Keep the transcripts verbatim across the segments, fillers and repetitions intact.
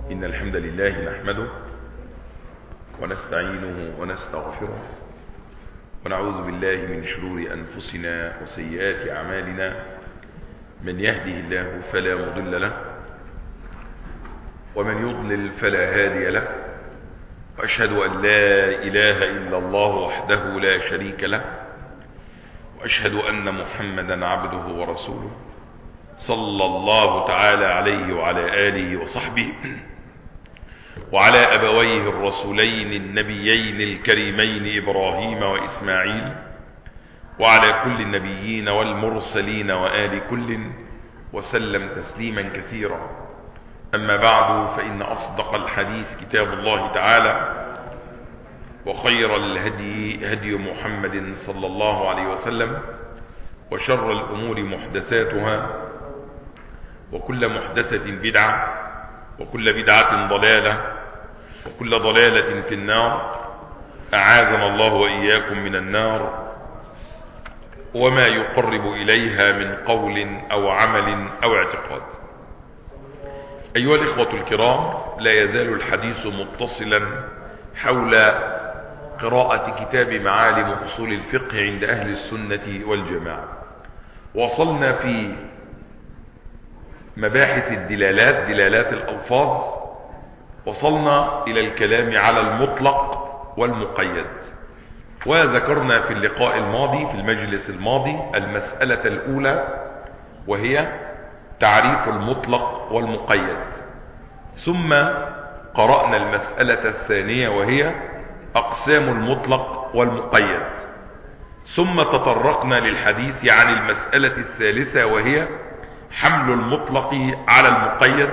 إن الحمد لله نحمده ونستعينه ونستغفره ونعوذ بالله من شرور أنفسنا وسيئات أعمالنا. من يهده الله فلا مضل له ومن يضلل فلا هادي له، وأشهد أن لا إله إلا الله وحده لا شريك له، وأشهد أن محمدا عبده ورسوله صلى الله تعالى عليه وعلى آله وصحبه وعلى أبويه الرسولين النبيين الكريمين إبراهيم وإسماعيل وعلى كل النبيين والمرسلين وآل كل وسلم تسليما كثيرا. أما بعد، فإن أصدق الحديث كتاب الله تعالى، وخير الهدي هدي محمد صلى الله عليه وسلم، وشر الأمور محدثاتها، وكل محدثة بدعة، وكل بدعة ضلالة، وكل ضلالة في النار. أعاذنا الله وإياكم من النار وما يقرب إليها من قول أو عمل أو اعتقاد. أيها الإخوة الكرام، لا يزال الحديث متصلا حول قراءة كتاب معالم أصول الفقه عند أهل السنة والجماعة. وصلنا في مباحث الدلالات، دلالات الألفاظ، وصلنا إلى الكلام على المطلق والمقيد، وذكرنا في اللقاء الماضي في المجلس الماضي المسألة الأولى، وهي تعريف المطلق والمقيد. ثم قرأنا المسألة الثانية، وهي أقسام المطلق والمقيد. ثم تطرقنا للحديث عن المسألة الثالثة، وهي حمل المطلق على المقيد.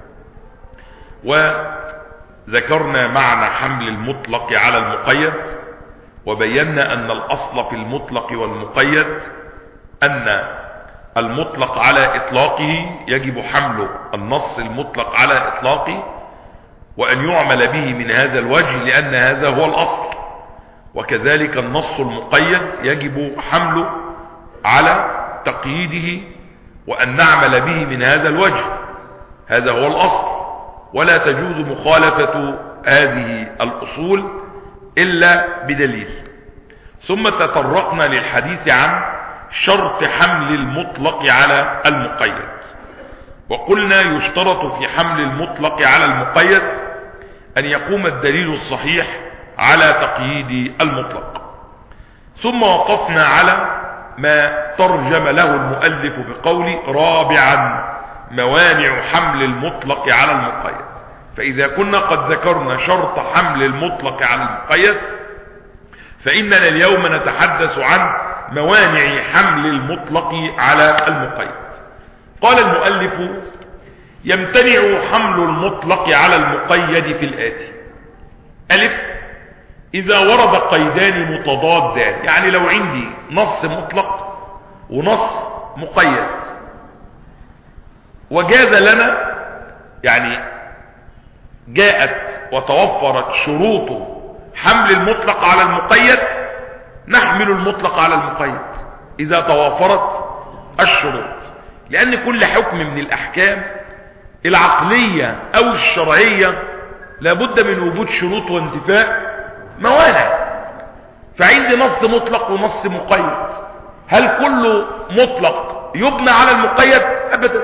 وذكرنا معنى حمل المطلق على المقيد، وبينا أن الأصل في المطلق والمقيد أن المطلق على إطلاقه يجب حمل النص المطلق على إطلاقه، وأن يعمل به من هذا الوجه لأن هذا هو الأصل. وكذلك النص المقيد يجب حمله على تقييده، وأن نعمل به من هذا الوجه، هذا هو الأصل. ولا تجوز مخالفة هذه الأصول إلا بدليل. ثم تطرقنا للحديث عن شرط حمل المطلق على المقيد، وقلنا يشترط في حمل المطلق على المقيد أن يقوم الدليل الصحيح على تقييد المطلق. ثم وقفنا على ما ترجم له المؤلف بقول رابعا موانع حمل المطلق على المقيد. فإذا كنا قد ذكرنا شرط حمل المطلق على المقيد، فإننا اليوم نتحدث عن موانع حمل المطلق على المقيد. قال المؤلف: يمتنع حمل المطلق على المقيد في الآتي: ألف، إذا ورد قيدان متضادان، يعني لو عندي نص مطلق ونص مقيد، وجاز لنا، يعني جاءت وتوفرت شروط حمل المطلق على المقيد، نحمل المطلق على المقيد إذا توافرت الشروط. لأن كل حكم من الأحكام العقلية أو الشرعية لابد من وجود شروط وانتفاء موانع. فعندي نص مطلق ونص مقيد، هل كل مطلق يبنى على المقيد؟ أبدا.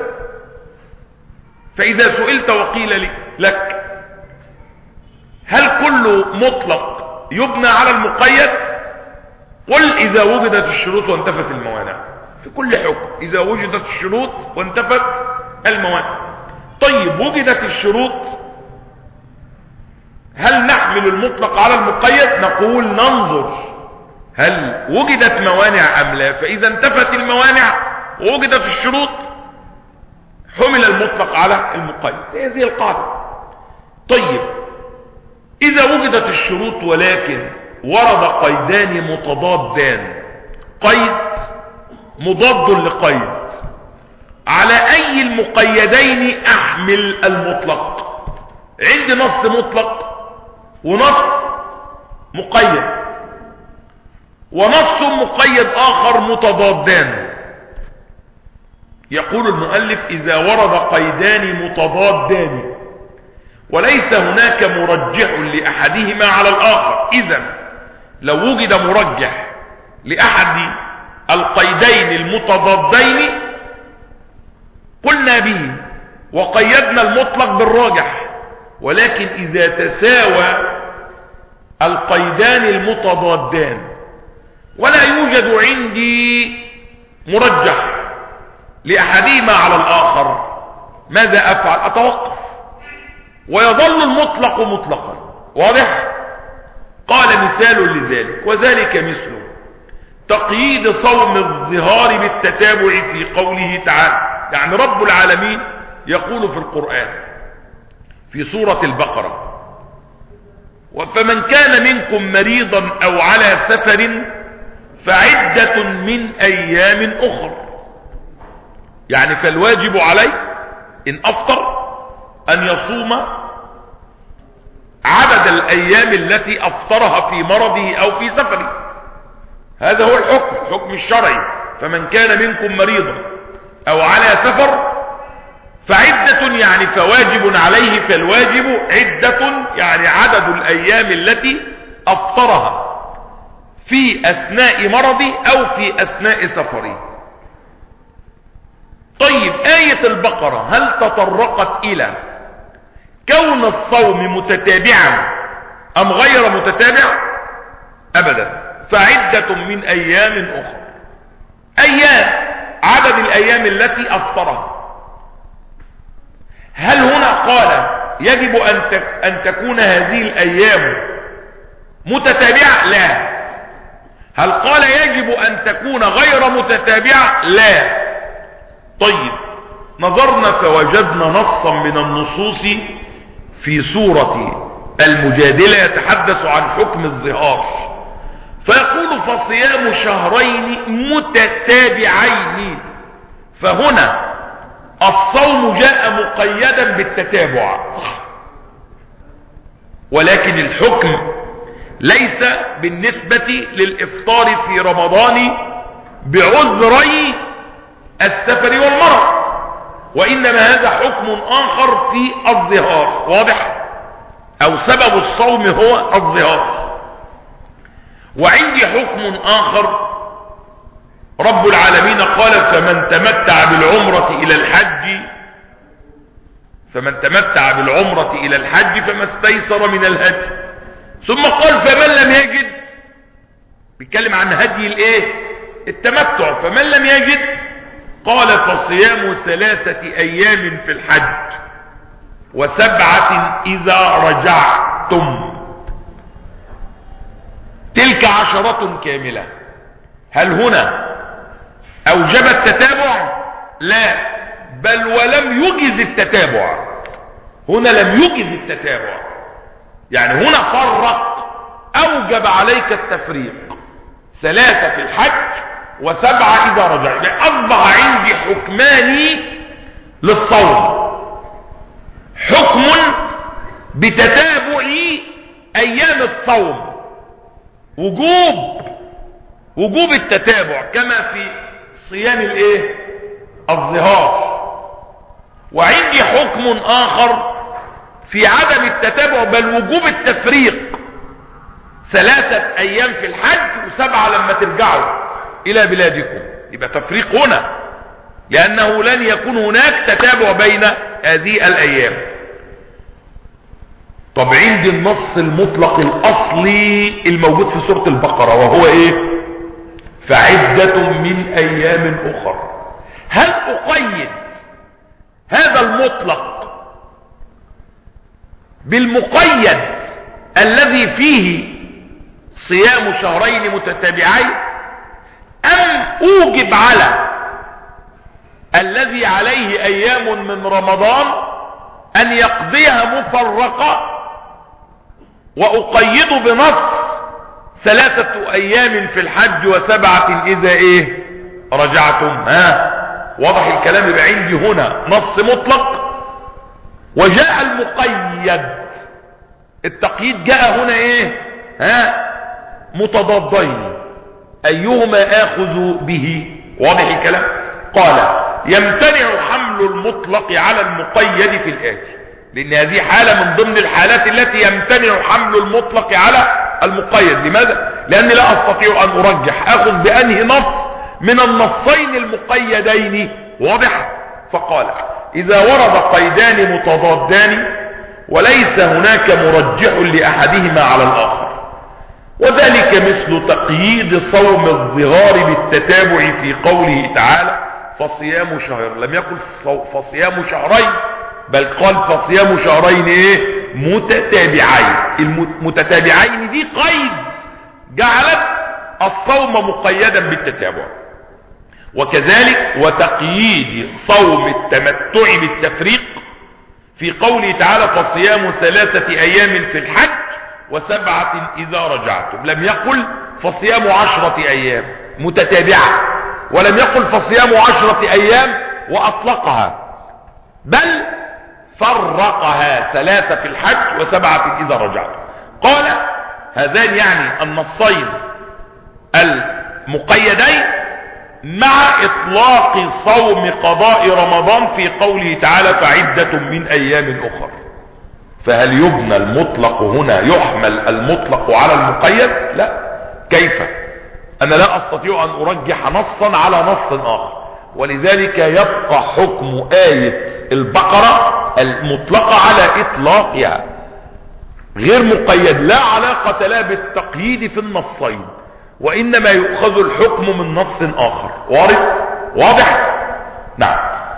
فإذا سئلت وقيل لي لك هل كل مطلق يبنى على المقيد؟ قل إذا وجدت الشروط وانتفت الموانع. في كل حكم إذا وجدت الشروط وانتفت الموانع. طيب، وجدت الشروط، هل نحمل المطلق على المقيد؟ نقول ننظر هل وجدت موانع أم لا. فإذا انتفت الموانع ووجدت الشروط حمل المطلق على المقيد. هذه القاعدة. طيب، إذا وجدت الشروط ولكن ورد قيدان متضادان، قيد مضاد لقيد، على أي المقيدين أحمل المطلق؟ عندي نص مطلق ونص مقيد، ونص مقيد آخر متضادان. يقول المؤلف: إذا ورد قيدان متضادان وليس هناك مرجح لأحدهما على الآخر. إذن لو وجد مرجح لأحد القيدين المتضادين قلنا به وقيدنا المطلق بالراجح، ولكن إذا تساوى القيدان المتضادان ولا يوجد عندي مرجح لأحدهما على الآخر، ماذا أفعل؟ أتوقف ويظل المطلق مطلقا. واضح؟ قال مثال لذلك، وذلك مثله تقييد صوم الظهار بالتتابع في قوله تعالى. يعني رب العالمين يقول في القرآن في سورة البقرة: فمن كان منكم مريضا أو على سفر فعدة من أيام أخر. يعني فالواجب عليه إن أفطر أن يصوم عدد الأيام التي أفطرها في مرضه أو في سفره. هذا هو الحكم، الحكم الشرعي. فمن كان منكم مريضا أو على سفر فعدة يعني فواجب عليه، فالواجب عدة يعني عدد الأيام التي أفطرها في أثناء مرضه أو في أثناء سفره. طيب آية البقرة هل تطرقت إلى كون الصوم متتابعا أم غير متتابع؟ أبدا. فعدة من أيام أخرى، أيام عدد الأيام التي أفطرها. هل هنا قال يجب أن تكون هذه الأيام متتابعة؟ لا. هل قال يجب أن تكون غير متتابعة؟ لا. طيب نظرنا فوجدنا نصا من النصوص في سورة المجادلة يتحدث عن حكم الظهار، فيقول فصيام شهرين متتابعين. فهنا الصوم جاء مقيدا بالتتابع، صح، ولكن الحكم ليس بالنسبة للإفطار في رمضان بعذري السفر والمرض، وإنما هذا حكم آخر في الظهار. واضح؟ أو سبب الصوم هو الظهار. وعندي حكم آخر، رب العالمين قال فمن تمتع بالعمرة إلى الحج فمن تمتع بالعمرة إلى الحج فما استيسر من الهدي. ثم قال فمن لم يجد، بيتكلم عن هدي الايه؟ التمتع. فمن لم يجد قال فصيام ثلاثة أيام في الحج وسبعة إذا رجعتم، تلك عشرة كاملة. هل هنا أوجب التتابع؟ لا، بل ولم يجز التتابع. هنا لم يجز التتابع، يعني هنا فرق، أوجب عليك التفريق، ثلاثة في الحج وسبعة إذا رجع. يعني أصبح عندي حكمان للصوم: حكم بتتابع أيام الصوم، وجوب وجوب التتابع كما في صيام الايه؟ الظهار. وعندي حكم آخر في عدم التتابع بل وجوب التفريق: ثلاثة أيام في الحج وسبعة لما ترجعوا إلى بلادكم. يبقى تفريق هنا، لأنه لن يكون هناك تتابع بين هذه الأيام. طب عندي النص المطلق الأصلي الموجود في سورة البقرة، وهو إيه؟ فعدة من أيام أخر. هل أقيد هذا المطلق بالمقيد الذي فيه صيام شهرين متتابعين، أم أوجب على الذي عليه أيام من رمضان أن يقضيها مفرقة وأقيد بنص ثلاثة أيام في الحج وسبعة إذا إيه رجعتم؟ ها، واضح الكلام؟ يبقى عندي هنا نص مطلق وجاء المقيد. التقييد جاء هنا إيه؟ ها، متضادين، أيهما آخذ به؟ واضح الكلام؟ قال يمتنع حمل المطلق على المقيد في الآتي. لان هذه حالة من ضمن الحالات التي يمتنع حمل المطلق على المقيد. لماذا؟ لاني لا استطيع ان ارجح اخذ بانهي نص من النصين المقيدين. واضح؟ فقال اذا ورد قيدان متضادان وليس هناك مرجح لاحدهما على الاخر، وذلك مثل تقييد صوم الظهار بالتتابع في قوله تعالى فصيام شهر، لم يقل فصيام شهرين بل قال فصيام شهرين ايه متتابعين. المتتابعين دي قيد جعلت الصوم مقيدا بالتتابع. وكذلك وتقييد صوم التمتع بالتفريق في قوله تعالى فصيام ثلاثة ايام في الحج وسبعة اذا رجعتم، لم يقل فصيام عشرة ايام متتابعة، ولم يقل فصيام عشرة ايام واطلقها، بل فرقها ثلاثة في الحج وسبعة اذا رجعتم. قال هذان يعني النصين المقيدين مع اطلاق صوم قضاء رمضان في قوله تعالى فعدة من ايام اخر. فهل يبنى المطلق هنا يحمل المطلق على المقيد؟ لا. كيف؟ انا لا استطيع ان ارجح نصا على نص اخر، ولذلك يبقى حكم آية البقرة المطلقة على اطلاقها غير مقيد، لا علاقة لا بالتقييد في النصين، وانما يؤخذ الحكم من نص اخر. واضح؟ واضح؟ نعم.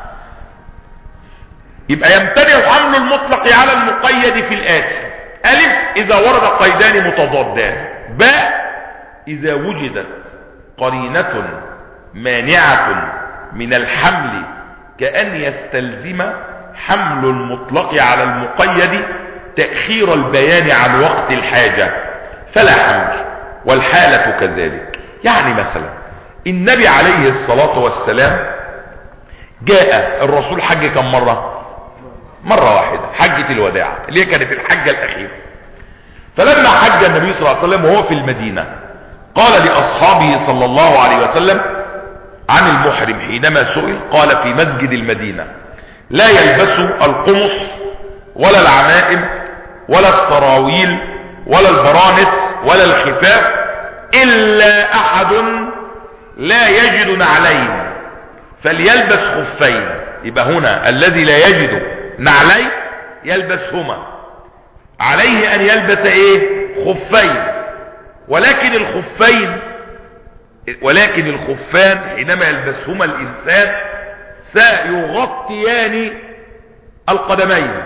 يبقى يمتنع حمل المطلق على المقيد في الآتي: ألف إذا ورد قيدان متضادان، باء إذا وجدت قرينة مانعة من الحمل كأن يستلزم حمل المطلق على المقيد تأخير البيان عن وقت الحاجة فلا حمل، والحالة كذلك. يعني مثلا النبي عليه الصلاة والسلام جاء الرسول حج كم مرة؟ مرة واحدة، حجة الوداع اللي هي كانت الحجة الأخيرة. فلما حج النبي صلى الله عليه وسلم وهو في المدينة قال لأصحابه صلى الله عليه وسلم عن المحرم حينما سئل قال في مسجد المدينة لا يلبس القمص ولا العمائم ولا السراويل ولا البرانس ولا الخفاف إلا أحد لا يجد نعلين فليلبس خفين. يبقى هنا الذي لا يجد نعلين يلبسهما، عليه أن يلبس ايه؟ خفين. ولكن الخفين ولكن الخفان حينما يلبسهما الإنسان سيغطيان القدمين.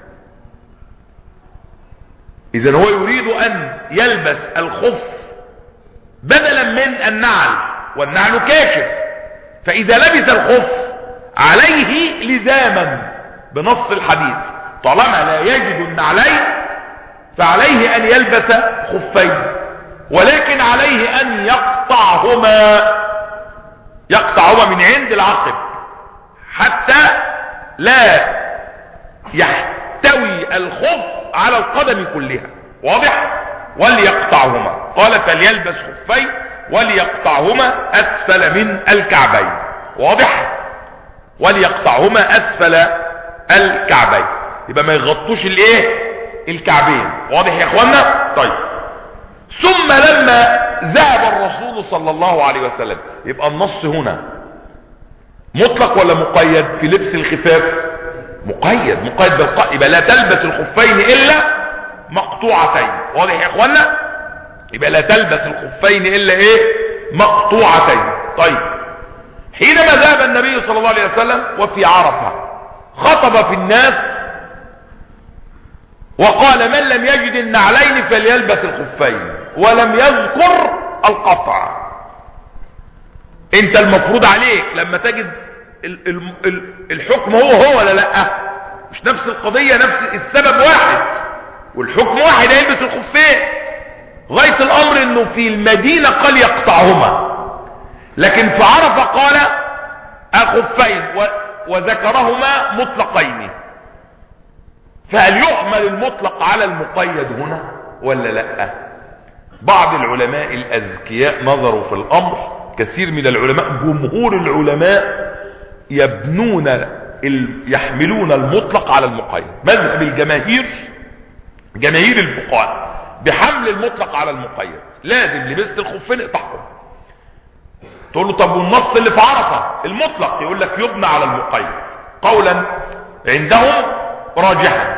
إذن هو يريد أن يلبس الخف بدلا من النعل، والنعل كاشف، فإذا لبس الخف عليه لزاما بنص الحديث طالما لا يجد النعلين فعليه أن يلبس خفين، ولكن عليه أن يقطعهما يقطعهما من عند العقب حتى لا يحتوي الخف على القدم كلها. واضح؟ وليقطعهما. قال فليلبس خفين وليقطعهما أسفل من الكعبين. واضح؟ وليقطعهما أسفل الكعبين، يبقى ما يغطوش الايه؟ الكعبين. واضح يا اخوانا؟ طيب. ثم لما ذهب الرسول صلى الله عليه وسلم، يبقى النص هنا مطلق ولا مقيد في لبس الخفاف؟ مقيد. مقيد بالقاء، يبقى لا تلبس الخفين الا مقطوعتين. واضح يا اخوانا؟ يبقى لا تلبس الخفين الا ايه؟ مقطوعتين. طيب. حينما ذهب النبي صلى الله عليه وسلم وفي عرفة خطب في الناس وقال من لم يجد النعلين فليلبس الخفين، ولم يذكر القطع. انت المفروض عليك لما تجد الحكم هو هو ولا لا؟ مش نفس القضية، نفس السبب واحد والحكم واحد، يلبس الخفين. غاية الامر انه في المدينة قال يقطعهما، لكن في عرفة قال الخفين وذكرهما مطلقين. فهل يحمل المطلق على المقيد هنا ولا لا؟ بعض العلماء الأذكياء نظروا في الأمر، كثير من العلماء جمهور العلماء يبنون يحملون المطلق على المقيد. مذهب الجماهير جماهير الفقهاء بحمل المطلق على المقيد، لازم لبست الخفين اقطعهم. تقول له طب والنص اللي في عرفه المطلق؟ يقول لك يبنى على المقيد قولا عندهم راجحا.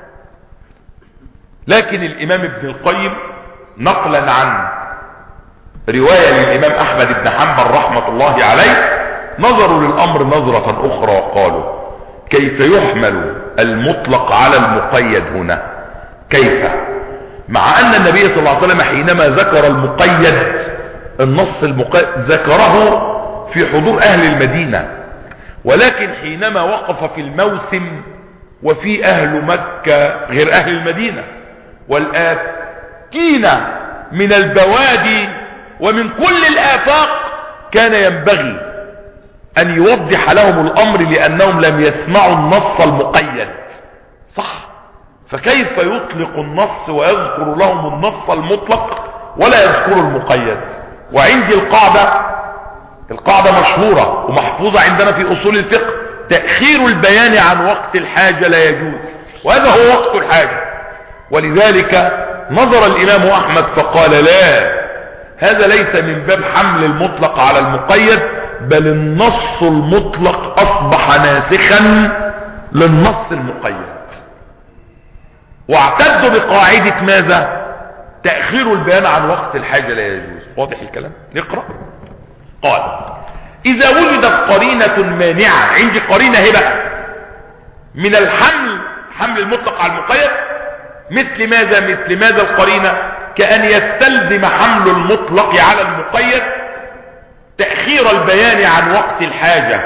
لكن الامام ابن القيم نقلا عن رواية للامام احمد بن حنبل رحمة الله عليه نظروا للامر نظرة اخرى وقالوا كيف يحمل المطلق على المقيد هنا؟ كيف؟ مع ان النبي صلى الله عليه وسلم حينما ذكر المقيد النص المقيد ذكره في حضور اهل المدينة، ولكن حينما وقف في الموسم وفي اهل مكة غير اهل المدينة والآتين من البوادي ومن كل الآفاق كان ينبغي ان يوضح لهم الامر لانهم لم يسمعوا النص المقيد. صح؟ فكيف يطلق النص ويذكر لهم النص المطلق ولا يذكر المقيد؟ وعندي القاعدة القاعدة مشهورة ومحفوظة عندنا في اصول الفقه: تأخير البيان عن وقت الحاجة لا يجوز، وهذا هو وقت الحاجة. ولذلك نظر الامام احمد فقال لا، هذا ليس من باب حمل المطلق على المقيد، بل النص المطلق اصبح ناسخا للنص المقيد. واعتدوا بقاعدة ماذا؟ تأخير البيان عن وقت الحاجة لا يجوز. واضح الكلام؟ نقرأ. قال اذا وجدت قرينة مانعة، عندي قرينة هي بقى من الحمل، حمل المطلق على المقيد، مثل ماذا؟ مثل ماذا القرينة؟ كأن يستلزم حمل المطلق على المقيد تأخير البيان عن وقت الحاجة،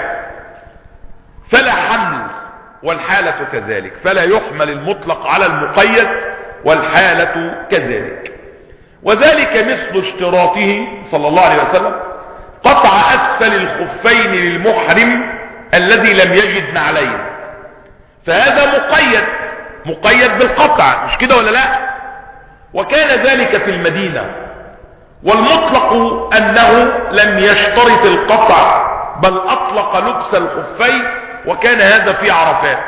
فلا حمل، والحالة كذلك، فلا يحمل المطلق على المقيد والحالة كذلك. وذلك مثل اشتراطه صلى الله عليه وسلم قطع أسفل الخفين للمحرم الذي لم يجد نعلين، فهذا مقيد مقيد بالقطع، مش كده ولا لا؟ وكان ذلك في المدينة. والمطلق أنه لم يشترط القطع بل أطلق لبس الخفين، وكان هذا في عرفات.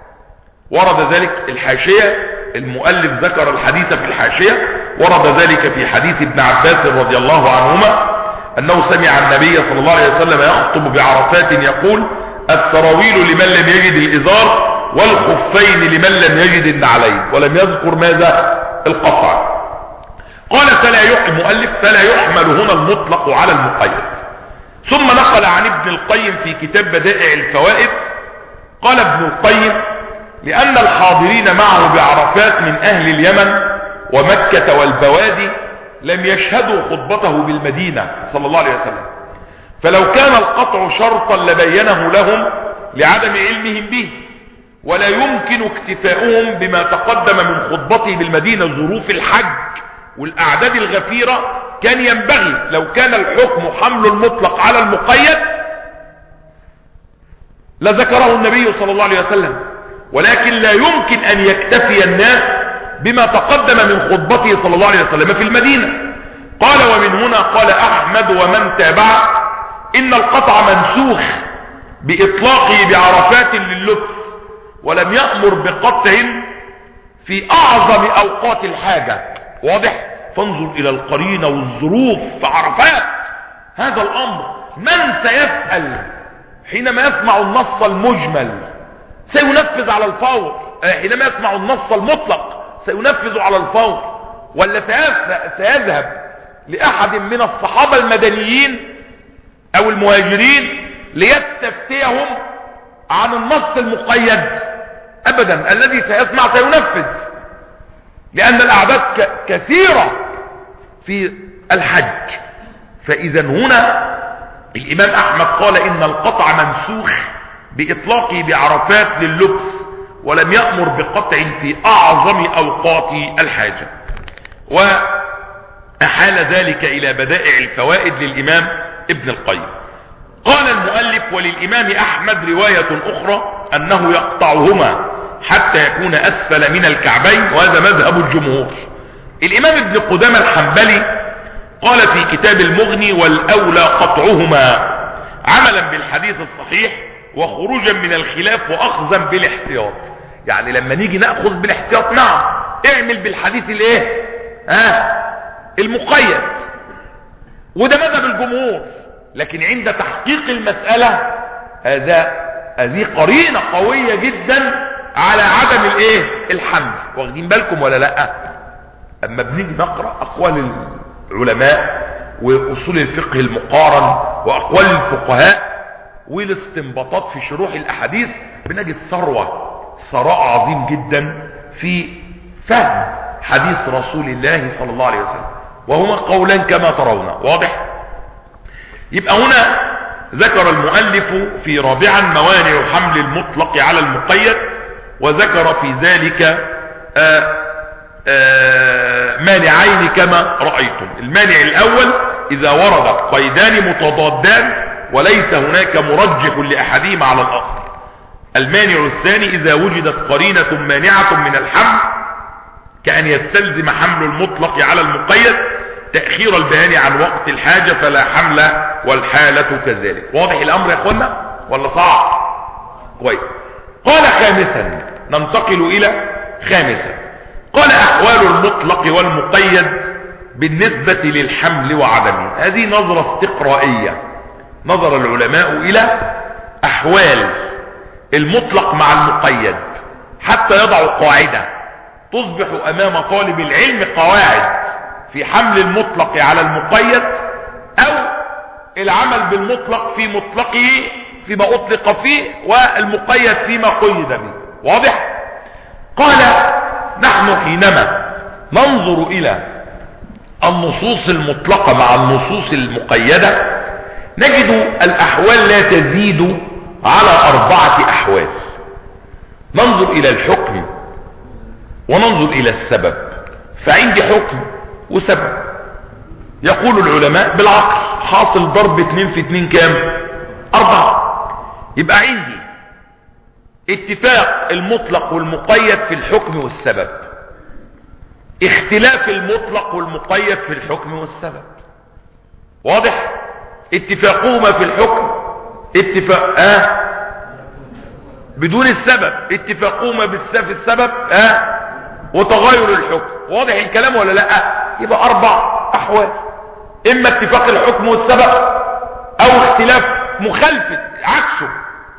ورد ذلك الحاشية، المؤلف ذكر الحديث في الحاشية، ورد ذلك في حديث ابن عباس رضي الله عنهما أنه سمع النبي صلى الله عليه وسلم يخطب بعرفات يقول: السراويل لمن لم يجد الإزار والخفين لمن لم يجد النعلين، ولم يذكر ماذا؟ القطع. قال فلا يحمل مؤلف فلا يحمل هنا المطلق على المقيد. ثم نقل عن ابن القيم في كتاب بدائع الفوائد قال ابن القيم: لأن الحاضرين معه بعرفات من أهل اليمن ومكة والبوادي لم يشهدوا خطبته بالمدينة صلى الله عليه وسلم، فلو كان القطع شرطا لبينه لهم لعدم علمهم به، ولا يمكن اكتفاؤهم بما تقدم من خطبته بالمدينة ظروف الحج والأعداد الغفيرة. كان ينبغي لو كان الحكم حمل المطلق على المقيد لذكره النبي صلى الله عليه وسلم، ولكن لا يمكن أن يكتفي الناس بما تقدم من خطبته صلى الله عليه وسلم في المدينة. قال: ومن هنا قال أحمد ومن تابعه إن القطع منسوخ بإطلاقه بعرفات لللبس، ولم يأمر بقطع في أعظم أوقات الحاجة. واضح؟ فانظر إلى القرينة والظروف في عرفات. هذا الأمر من سيسأل حينما يسمع النص المجمل سينفذ على الفور، حينما يسمع النص المطلق سينفذ على الفور، ولا سيذهب لأحد من الصحابة المدنيين أو المهاجرين ليستفتيهم عن النص المقيد؟ أبدا، الذي سيسمع سينفذ، لأن الأعداد كثيرة في الحج. فإذا هنا الإمام أحمد قال إن القطع منسوخ بإطلاقه بعرفات لللبس، ولم يأمر بقطع في أعظم أوقات الحاجة. وأحال ذلك إلى بدائع الفوائد للإمام ابن القيم. قال المؤلف: وللإمام أحمد رواية أخرى أنه يقطعهما حتى يكون أسفل من الكعبين، وهذا مذهب الجمهور. الإمام ابن قدامة الحنبلي قال في كتاب المغني: والأولى قطعهما عملا بالحديث الصحيح وخروجا من الخلاف واخذا بالاحتياط. يعني لما نيجي ناخذ بالاحتياط نعم اعمل بالحديث الايه ها المقيد، وده مذهب الجمهور. لكن عند تحقيق المسألة هذا هذه قرينة قوية جدا على عدم الايه الحمل. واخدين بالكم ولا لا؟ اما بنيجي نقرأ اقوال العلماء واصول الفقه المقارن واقوال الفقهاء والاستنباطات في شروح الاحاديث بنجد ثروة ثراء عظيم جدا في فهم حديث رسول الله صلى الله عليه وسلم، وهما قولان كما ترون. واضح؟ يبقى هنا ذكر المؤلف في رابعا موانع حمل المطلق على المقيد، وذكر في ذلك آآ آآ مانعين كما رأيتم. المانع الأول إذا ورد قيدان متضادان وليس هناك مرجح لأحدهما على الآخر. المانع الثاني إذا وجدت قرينة مانعة من الحمل كأن يستلزم حمل المطلق على المقيد تأخير البيان عن وقت الحاجة فلا حمل والحالة كذلك. واضح الأمر يا أخوانا ولا صعب؟ كويس. قال خامسا، ننتقل إلى خامسا، قال أحوال المطلق والمقيد بالنسبة للحمل وعدمه. هذه نظرة استقرائية. نظر العلماء إلى أحوال المطلق مع المقيد حتى يضعوا قاعدة تصبح أمام طالب العلم قواعد في حمل المطلق على المقيد أو العمل بالمطلق في مطلقه فيما أطلق فيه والمقيد فيما قيد به. واضح؟ قال نحن حينما ننظر إلى النصوص المطلقة مع النصوص المقيدة نجد الأحوال لا تزيد على أربعة أحوال. ننظر إلى الحكم وننظر إلى السبب. فعندي حكم وسبب. يقول العلماء بالعقل حاصل ضرب اتنين في اتنين كام؟ أربعة. يبقى عندي اتفاق المطلق والمقيد في الحكم والسبب، اختلاف المطلق والمقيد في الحكم والسبب. واضح؟ اتفاقهما في الحكم اتفاق اه بدون السبب، اتفاقهما في السبب اه وتغير الحكم. واضح الكلام ولا لا؟ يبقى اربع احوال، اما اتفاق الحكم والسبب او اختلاف مخالفة عكسه،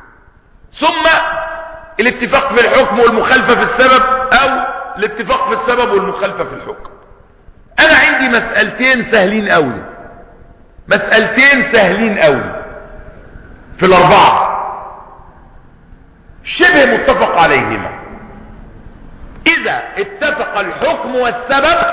ثم الاتفاق في الحكم والمخالفة في السبب او الاتفاق في السبب والمخالفة في الحكم. انا عندي مسألتين سهلين قوي، مسألتين سهلين قوي في الاربعة شبه متفق عليهما. اذا اتفق الحكم والسبب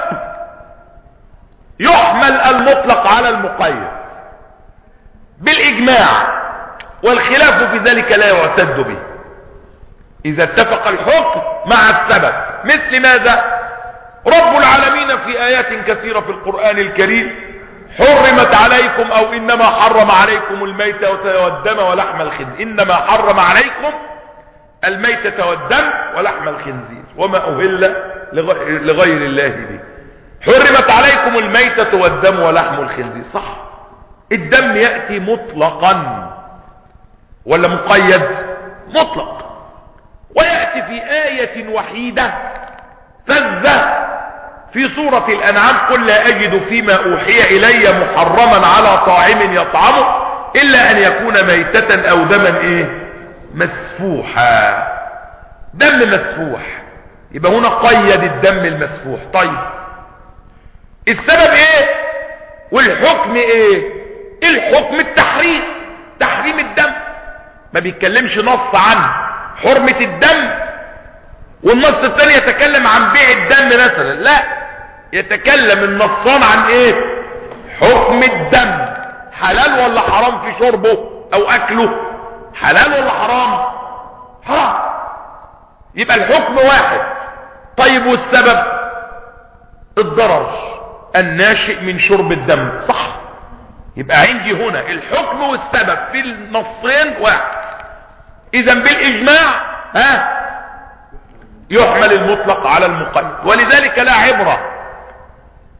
يحمل المطلق على المقيد بالاجماع، والخلاف في ذلك لا يعتد به. اذا اتفق الحكم مع السبب، مثل ماذا؟ رب العالمين في ايات كثيرة في القرآن الكريم حرمت عليكم او انما حرم عليكم الميتة والدم ولحم الخنزير، انما حرم عليكم الميتة والدم ولحم الخنزير وما اهل لغير الله به. حرمت عليكم الميتة والدم ولحم الخنزير، صح؟ الدم يأتي مطلقا ولا مقيد؟ مطلق. ويأتي في آية وحيدة فذة في سورة الأنعام قل لا أجد فيما أوحي إلي محرما على طاعم يطعمه إلا أن يكون ميتة أو دما إيه مسفوحا. دم مسفوح، يبقى هنا قيد الدم المسفوح. طيب السبب ايه والحكم ايه؟ الحكم التحريم، تحريم الدم. ما بيتكلمش نص عن حرمة الدم والنص الثاني يتكلم عن بيع الدم مثلا، لا، يتكلم النصان عن ايه؟ حكم الدم، حلال ولا حرام في شربه او اكله؟ حلال ولا حرام؟ حرام. يبقى الحكم واحد. طيب والسبب؟ الضرر الناشئ من شرب الدم، صح؟ يبقى عندي هنا الحكم والسبب في النصين واحد. اذا بالاجماع ها يحمل المطلق على المقيد. ولذلك لا عبرة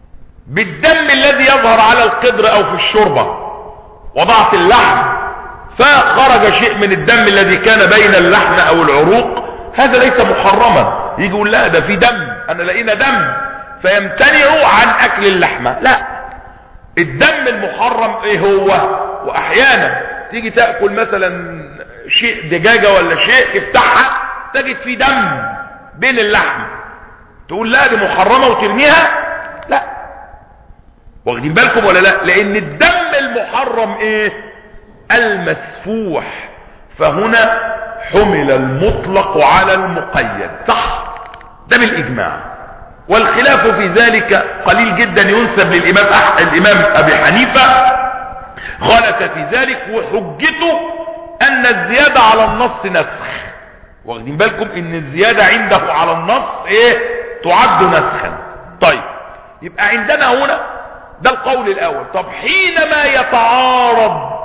بالدم الذي يظهر على القدر او في الشوربة. وضعت اللحم فخرج شيء من الدم الذي كان بين اللحم او العروق، هذا ليس محرما. يجي يقول لا ده في دم، انا لقينا دم، فيمتنعوا عن اكل اللحمة. لا، الدم المحرم ايه هو؟ واحيانا تيجي تأكل مثلا شيء دجاجة ولا شيء، تفتحها تجد في دم بين اللحم، تقول لا دي محرمة وترميها؟ لا. واخدين بالكم ولا لا؟ لان الدم المحرم ايه؟ المسفوح. فهنا حمل المطلق على المقيد، صح؟ ده بالاجماع. والخلاف في ذلك قليل جدا ينسب للامام أح... الامام ابي حنيفة، غلط في ذلك، وحجته ان الزيادة على النص نسخ. واخدين بالكم ان الزيادة عنده على النص ايه؟ تعد نسخا. طيب، يبقى عندنا هنا ده القول الاول. طب حينما يتعارض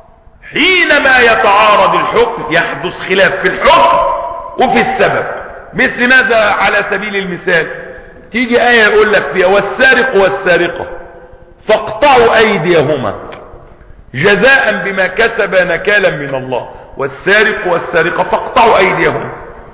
حينما يتعارض الحكم، يحدث خلاف في الحكم وفي السبب. مثل ماذا؟ على سبيل المثال تيجي آية يقول لك فيها والسارق والسارقة فاقطعوا أيديهما جزاء بما كسبا نكالا من الله، والسارق والسارقة فاقطعوا أيديهما.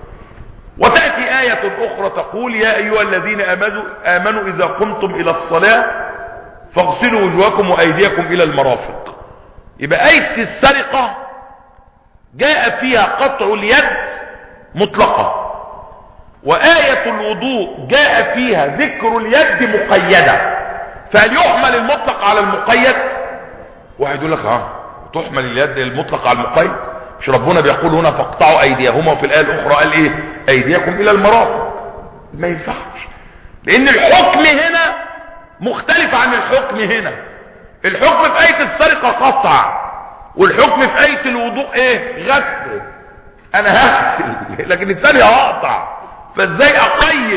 وتأتي آية أخرى تقول يا أيها الذين آمنوا, آمنوا إذا قمتم إلى الصلاة فاغسلوا وجوهكم وأيديكم إلى المرافق. يبقى آية السرقة جاء فيها قطع اليد مطلقة، وآية الوضوء جاء فيها ذكر اليد مقيدة. فهل يحمل المطلق على المقيد؟ واحد يقول لك اه تحمل اليد المطلق على المقيد، مش ربنا بيقول هنا فاقطعوا ايديهما، وفي الآية الاخرى قال ايه؟ ايديكم الى المرافق. ما ينفعش، لان الحكم هنا مختلف عن الحكم هنا. الحكم في آية السرقة قطع، والحكم في آية الوضوء ايه؟ غسل. انا هغسل لكن الثاني هقطع. فازاي اقيد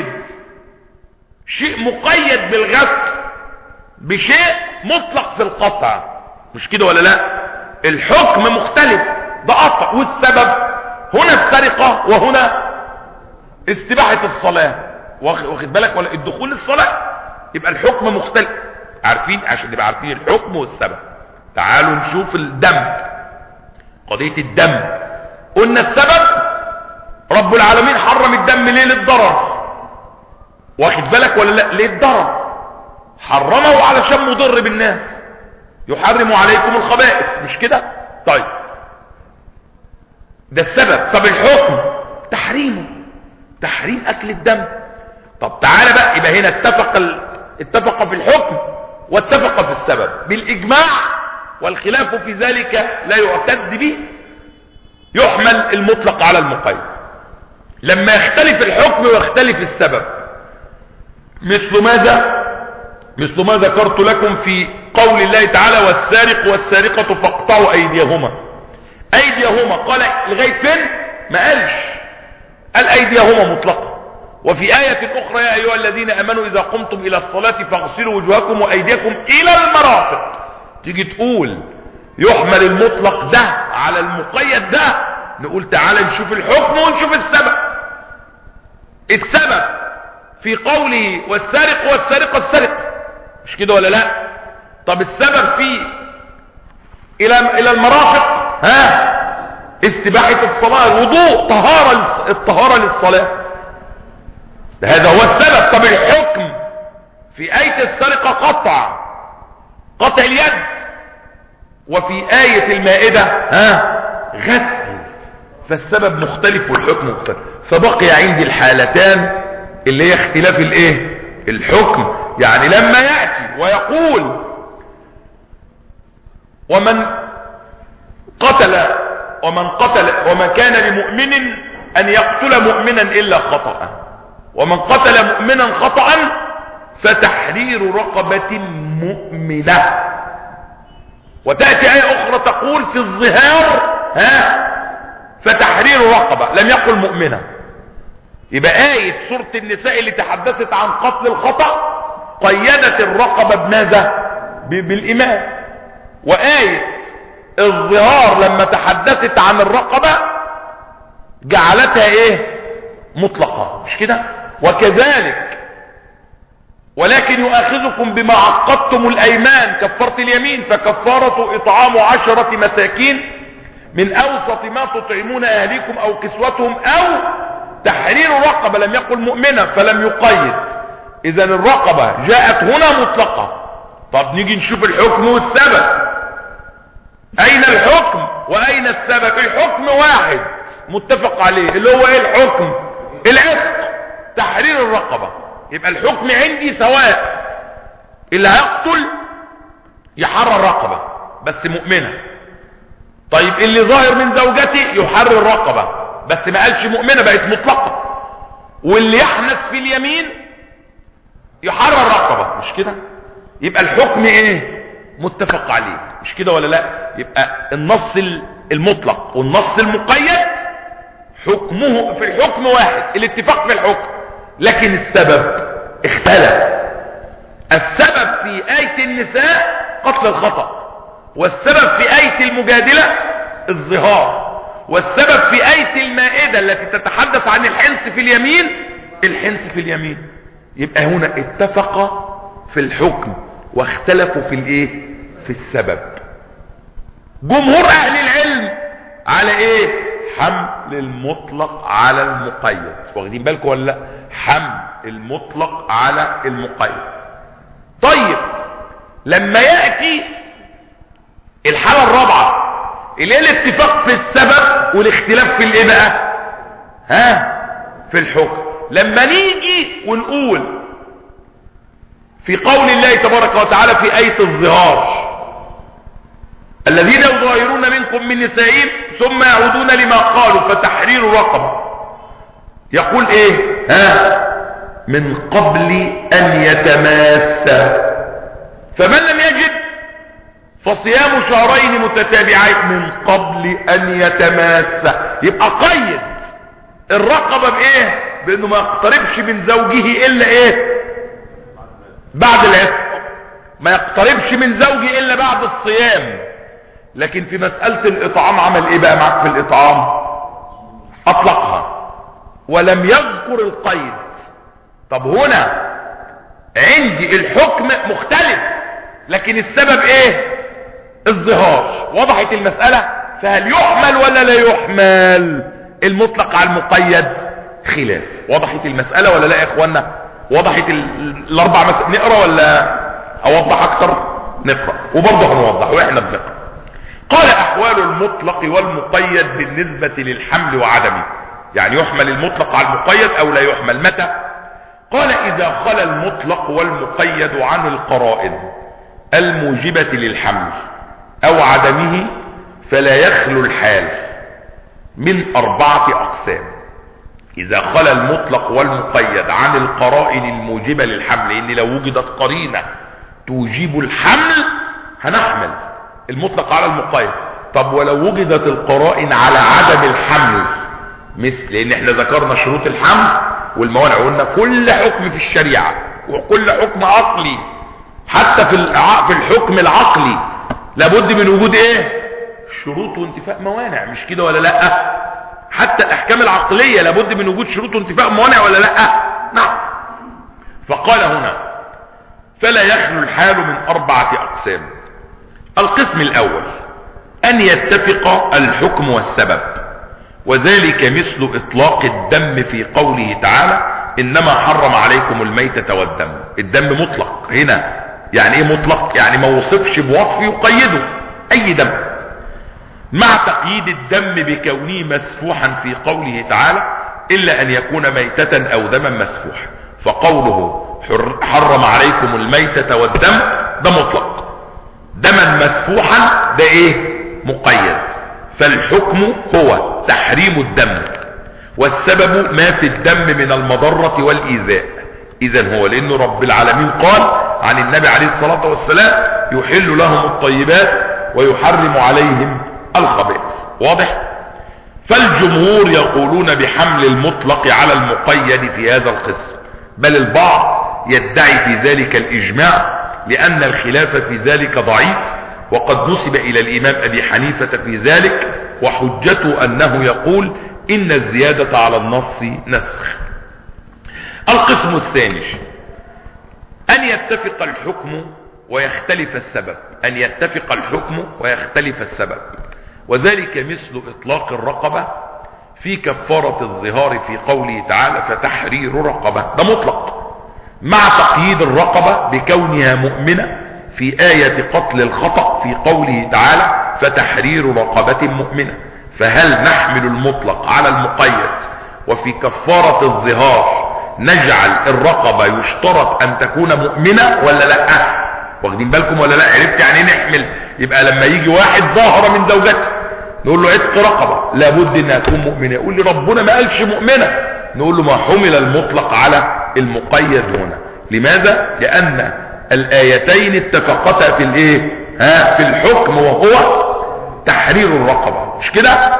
شيء مقيد بالغسل بشيء مطلق في القطع؟ مش كده ولا لا؟ الحكم مختلف، ده قطع. والسبب هنا السرقة وهنا استباحة الصلاة. واخد بالك ولا؟ الدخول للصلاة. يبقى الحكم مختلف. عارفين؟ عشان نبقى عارفين الحكم والسبب. تعالوا نشوف الدم، قضية الدم. قلنا السبب رب العالمين حرم الدم ليه؟ للضرر. واخد بالك ولا لا؟ ليه الضرر؟ حرمه علشان مضر بالناس، يحرم عليكم الخبائث، مش كده؟ طيب ده السبب. طب الحكم تحريمه، تحريم اكل الدم. طب تعالى بقى، يبقى هنا اتفق ال... اتفق في الحكم واتفق في السبب بالاجماع، والخلاف في ذلك لا يعتد به. يحمل المطلق على المقيد لما يختلف الحكم ويختلف السبب. مثل ماذا؟ مثل ما ذكرت لكم في قول الله تعالى والسارق والسارقة فاقطعوا ايديهما. ايديهما قال لغاية فين؟ ما قالش، قال ايديهما مطلقة. وفي آية اخرى يا ايها الذين امنوا اذا قمتم الى الصلاة فاغسلوا وجوهكم وايديكم الى المرافق. تيجي تقول يحمل المطلق ده على المقيد ده، نقول تعالى نشوف الحكم ونشوف السبب. السبب في قوله والسارق والسارقة السرقة، مش كده ولا لا؟ طب السبب في الى الى المرافق، ها؟ استباحة الصلاة، الوضوء، طهارة الطهارة للصلاة، هذا هو السبب. طب الحكم في آية السرقة قطع قطع اليد، وفي آية المائدة ها غسل. فالسبب مختلف والحكم مختلف. فبقي عندي الحالتان اللي هي اختلاف الايه؟ الحكم. يعني لما يأتي ويقول ومن قتل ومن قتل وما كان لمؤمن ان يقتل مؤمنا الا خطأ، ومن قتل مؤمنا خطأ فتحرير رقبة مؤمنة. وتأتي آية أخرى تقول في الظهار ها فتحرير رقبة، لم يقل مؤمنة. يبقى آية سورة النساء اللي تحدثت عن قتل الخطأ قيدت الرقبة بماذا؟ بالإيمان. وآية الظهار لما تحدثت عن الرقبة جعلتها ايه؟ مطلقة، مش كده؟ وكذلك ولكن يؤاخذكم بما عقدتم الايمان، كفرت اليمين، فكفارة اطعام عشرة مساكين من اوسط ما تطعمون اهليكم او كسوتهم او تحرير رقبة، لم يقل مؤمنة فلم يقيد. اذا الرقبة جاءت هنا مطلقة. طب نيجي نشوف الحكم والسبب. اين الحكم واين السبب؟ الحكم واحد متفق عليه، اللي هو ايه الحكم؟ العتق، تحرير الرقبة. يبقى الحكم عندي سواء اللي هيقتل يحرر رقبة بس مؤمنة. طيب اللي ظاهر من زوجته يحرر رقبة بس ما قالش مؤمنة، بقت مطلقة. واللي يحنث في اليمين يحرر رقبة، مش كده؟ يبقى الحكم ايه؟ متفق عليه، مش كده ولا لا؟ يبقى النص المطلق والنص المقيد حكمه في الحكم واحد، الاتفاق في الحكم، لكن السبب اختلف. السبب في آية النساء قتل الخطأ، والسبب في آية المجادلة الظهار، والسبب في آية المائدة التي تتحدث عن الحنث في اليمين الحنث في اليمين. يبقى هنا اتفق في الحكم واختلفوا في الايه؟ في السبب. جمهور اهل العلم على ايه؟ حمل المطلق على المقيد. واخدين بالكم ولا لا؟ حمل المطلق على المقيد. طيب لما يأتي الحالة الرابعة اللي هي الاتفاق في السبب والاختلاف في الايه بقى؟ ها؟ في الحكم. لما نيجي ونقول في قول الله تبارك وتعالى في آية الظهار: الذين يظاهرون منكم من نسائهم ثم يعودون لما قالوا فتحرير رقبة، يقول ايه؟ ها؟ من قبل ان يتماسا، فمن لم يجد فصيام شهرين متتابعين من قبل ان يتماسا. يبقى قيد الرقبة بايه؟ بانه ما يقتربش من زوجه الا ايه؟ بعد العتق. ما يقتربش من زوجه الا بعد الصيام. لكن في مسألة الاطعام عمل ايه بقى معك في الاطعام؟ اطلقها ولم يذكر القيد. طب هنا عندي الحكم مختلف لكن السبب ايه؟ الظهار. وضحت المسألة؟ فهل يحمل ولا لا يحمل المطلق على المقيد؟ خلاف. وضحت المسألة ولا لا يا اخوانا؟ وضحت الاربع مسألة. نقرأ ولا اوضح اكتر؟ نقرأ وبرضه هنوضح واحنا بنقرأ. قال: احوال المطلق والمقيد بالنسبة للحمل وعدمه. يعني يحمل المطلق على المقيد او لا يحمل. متى؟ قال: اذا خلا المطلق والمقيد عن القرائن الموجبة للحمل او عدمه فلا يخلو الحال من اربعة اقسام. اذا خلا المطلق والمقيد عن القرائن الموجبة للحمل، ان لو وجدت قرينة توجب الحمل هنحمل المطلق على المقيد. طب ولو وجدت القرائن على عدم الحمل، مثل لان احنا ذكرنا شروط الحمل والموانع، قلنا كل حكم في الشريعة وكل حكم عقلي حتى في في الحكم العقلي لابد من وجود ايه؟ شروط وانتفاء موانع، مش كده ولا لا؟ حتى الاحكام العقلية لابد من وجود شروط وانتفاء موانع ولا لا؟ نعم. فقال هنا: فلا يخلو الحال من اربعة اقسام. القسم الاول ان يتفق الحكم والسبب، وذلك مثل اطلاق الدم في قوله تعالى: انما حرم عليكم الميتة والدم. الدم مطلق هنا. يعني ايه مطلق؟ يعني ما وصفش بوصف يقيده، اي دم، مع تقييد الدم بكونه مسفوحا في قوله تعالى: الا ان يكون ميتة او دما مسفوحا. فقوله حرم عليكم الميتة والدم ده مطلق، دما مسفوحا ده ايه؟ مقيد. فالحكم هو تحريم الدم، والسبب ما في الدم من المضرة والإيذاء. إذن هو لأنه رب العالمين قال عن النبي عليه الصلاة والسلام: يحل لهم الطيبات ويحرم عليهم الخبائث. واضح؟ فالجمهور يقولون بحمل المطلق على المقيد في هذا القسم، بل البعض يدعي في ذلك الإجماع لأن الخلاف في ذلك ضعيف، وقد نسب إلى الإمام أبي حنيفة في ذلك، وحجته أنه يقول إن الزيادة على النص نسخ. القسم الثاني أن يتفق الحكم ويختلف السبب. أن يتفق الحكم ويختلف السبب. وذلك مثل اطلاق الرقبة في كفارة الظهار في قوله تعالى فتحرير رقبة، ده مطلق، مع تقييد الرقبة بكونها مؤمنة في آية قتل الخطأ في قوله تعالى فتحرير رقبة مؤمنة. فهل نحمل المطلق على المقيد وفي كفارة الظهار نجعل الرقبة يشترط ان تكون مؤمنة ولا لا؟ واخدين بالكم ولا لا؟ عرفت يعني نحمل؟ يبقى لما يجي واحد ظاهر من زوجته نقول له عتق رقبة لابد انها تكون مؤمنة، يقول لي ربنا ما قالش مؤمنة، نقول له ما حمل المطلق على المقيد هنا. لماذا؟ لان الايتين اتفقتا في الايه؟ ها في الحكم وهو تحرير الرقبة، مش كده؟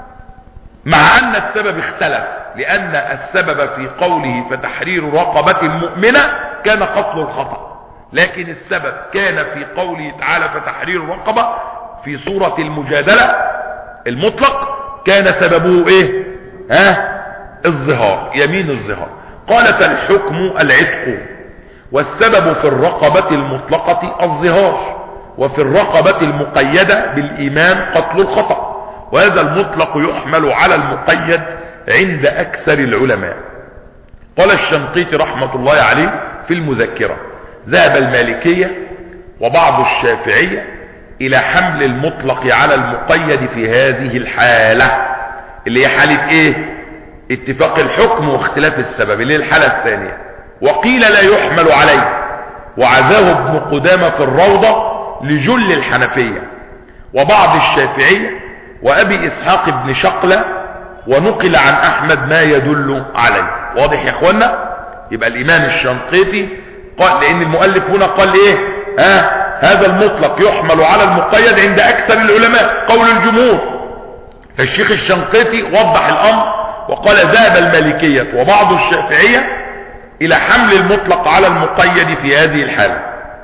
مع ان السبب اختلف، لان السبب في قوله فتحرير رقبة مؤمنة كان قتل الخطأ، لكن السبب كان في قوله تعالى فتحرير رقبة في سورة المجادلة المطلق كان سببه ايه؟ ها الظهار، يمين الظهار. قال فالحكم العتق، والسبب في الرقبة المطلقة الظهار، وفي الرقبة المقيدة بالإيمان قتل الخطأ، وهذا المطلق يحمل على المقيد عند أكثر العلماء. قال الشنقيطي رحمة الله عليه في المذكرة ذهب المالكية وبعض الشافعية إلى حمل المطلق على المقيد في هذه الحالة، اللي هي حالة إيه؟ اتفاق الحكم واختلاف السبب، اللي هي الحالة الثانية. وقيل لا يحمل عليه، وعزاه ابن قدامة في الروضة لجل الحنفية وبعض الشافعية وأبي إسحاق بن شقلة، ونقل عن أحمد ما يدل عليه. واضح يا اخوانا؟ يبقى الإمام الشنقيطي قال، لأن المؤلف هنا قال إيه؟ ها هذا المطلق يحمل على المقيد عند أكثر العلماء قول الجمهور. فالشيخ الشنقيطي وضح الأمر وقال ذهب المالكية وبعض الشافعية إلى حمل المطلق على المقيد في هذه الحالة.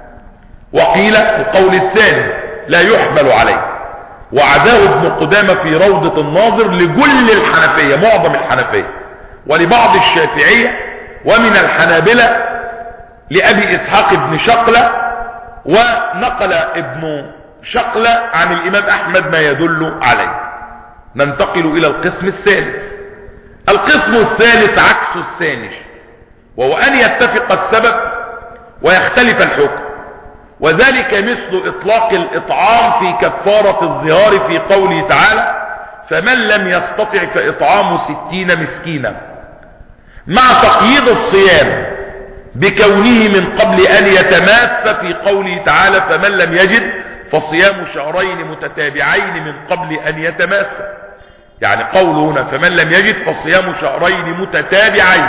وقيل القول الثاني لا يحمل عليه، وعزاه ابن قدامة في روضة الناظر لجل الحنفية، معظم الحنفية، ولبعض الشافعية، ومن الحنابلة لأبي إسحاق بن شقلة، ونقل ابن شقلة عن الإمام أحمد ما يدل عليه. ننتقل إلى القسم الثالث. القسم الثالث عكس الثاني، وهو أن يتفق السبب ويختلف الحكم، وذلك مثل إطلاق الإطعام في كفارة الظهار في قوله تعالى فمن لم يستطع فإطعام ستين مسكينا، مع تقييد الصيام بكونه من قبل أن يتماس في قوله تعالى فمن لم يجد فصيام شهرين متتابعين من قبل أن يتماس. يعني قوله هنا فمن لم يجد فصيام شهرين متتابعين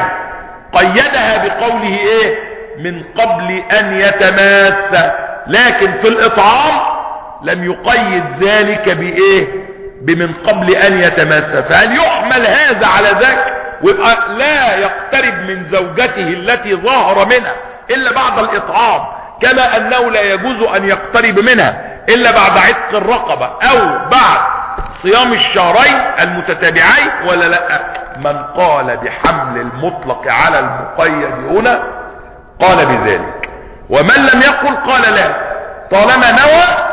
قيدها بقوله ايه؟ من قبل أن يتماس، لكن في الإطعام لم يقيد ذلك بإيه؟ بمن قبل أن يتماس. فهل يحمل هذا على ذاك ويبقى لا يقترب من زوجته التي ظاهر منها إلا بعد الإطعام، كما أنه لا يجوز أن يقترب منها إلا بعد عتق الرقبة أو بعد صيام الشهرين المتتابعين ولا لا؟ من قال بحمل المطلق على المقيد هنا قال بذلك، ومن لم يقل قال لا، طالما نوى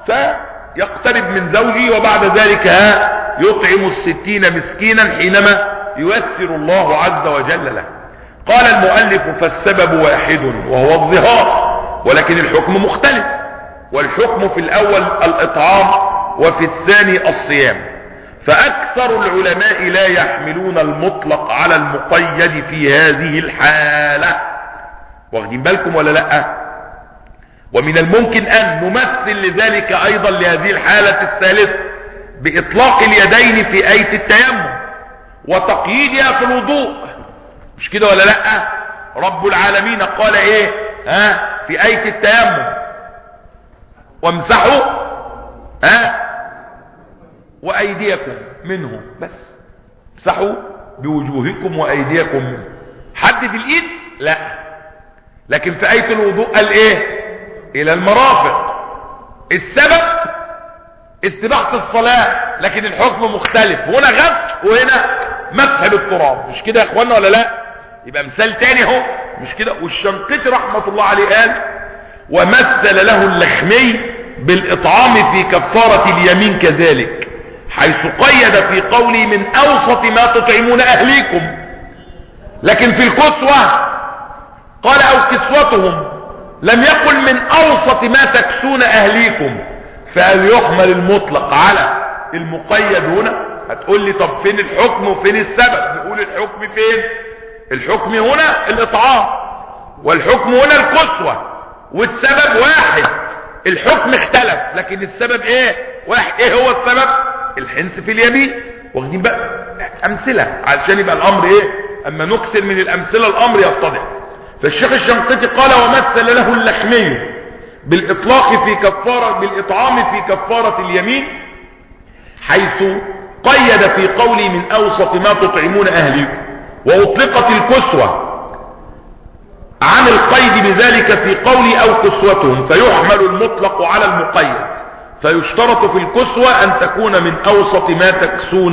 فيقترب من زوجه وبعد ذلك ها يطعم الستين مسكينا حينما ييسر الله عز وجل له. قال المؤلف فالسبب واحد وهو الظهار، ولكن الحكم مختلف، والحكم في الأول الإطعام وفي الثاني الصيام. فأكثر العلماء لا يحملون المطلق على المقيد في هذه الحالة. واخدين بالكم ولا لا؟ ومن الممكن أن نمثل لذلك أيضا لهذه الحالة الثالثة بإطلاق اليدين في آية التيمم وتقييدها في الوضوء، مش كده ولا لا؟ رب العالمين قال ايه ها في آية التيمم وامسحوا ها وأيديكم منه، بس امسحوا بوجوهكم وأيديكم منه. حدد الإيد؟ لا، لكن في آية الوضوء قال ايه؟ الى المرافق. السبب استباحة الصلاة، لكن الحكم مختلف، هنا غسل وهنا مسح بالتراب، مش كده يا اخوانا ولا لا؟ يبقى مثال تاني اهو، مش كده؟ والشنقيطي رحمة الله عليه قال ومثل له اللخمي بالإطعام في كفارة اليمين كذلك، حيث قيد في قولي من اوسط ما تطعمون اهليكم، لكن في الكسوة قال او كسوتهم، لم يقل من اوسط ما تكسون اهليكم. فهل يحمل المطلق على المقيد هنا؟ هتقول لي طب فين الحكم وفين السبب؟ نقول الحكم فين؟ الحكم هنا الاطعام، والحكم هنا الكسوة، والسبب واحد. الحكم اختلف لكن السبب ايه؟ واحد. ايه هو السبب؟ الحنس في اليمين. واخدين بقى امثلة علشان يبقى الامر ايه؟ اما نكسر من الامثلة الامر يتضح. فالشيخ الشنقيطي قال ومثل له اللخمي بالاطلاق في كفارة بالاطعام في كفارة اليمين، حيث قيد في قولي من اوسط ما تطعمون اهليكم، واطلقت الكسوة عن القيد بذلك في قولي او كسوتهم، فيحمل المطلق على المقيد، فيشترط في الكسوة ان تكون من اوسط ما تكسون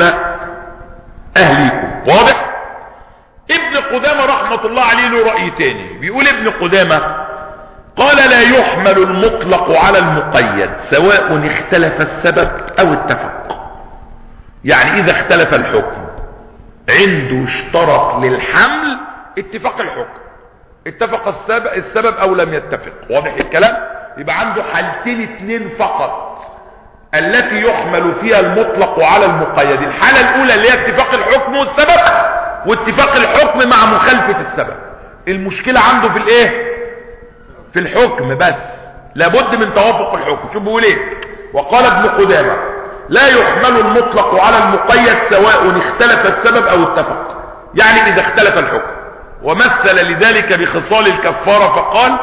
اهليكم. واضح؟ ابن قدامة رحمة الله عليه له رأي تاني. بيقول ابن قدامة قال لا يحمل المطلق على المقيد سواء اختلف السبب او اتفق. يعني اذا اختلف الحكم عنده اشترط للحمل اتفاق الحكم، اتفق السبب, السبب او لم يتفق. واضح الكلام؟ يبقى عنده حالتين اتنين فقط التي يحمل فيها المطلق على المقيد. الحالة الاولى اللي هي اتفاق الحكم والسبب، واتفاق الحكم مع مخالفة السبب. المشكلة عنده في الايه؟ في الحكم بس، لابد من توافق الحكم. شوف بيقول ايه؟ وقال ابن قدامة لا يحمل المطلق على المقيد سواء اختلف السبب او اتفق. يعني اذا اختلف الحكم. ومثل لذلك بخصال الكفارة فقال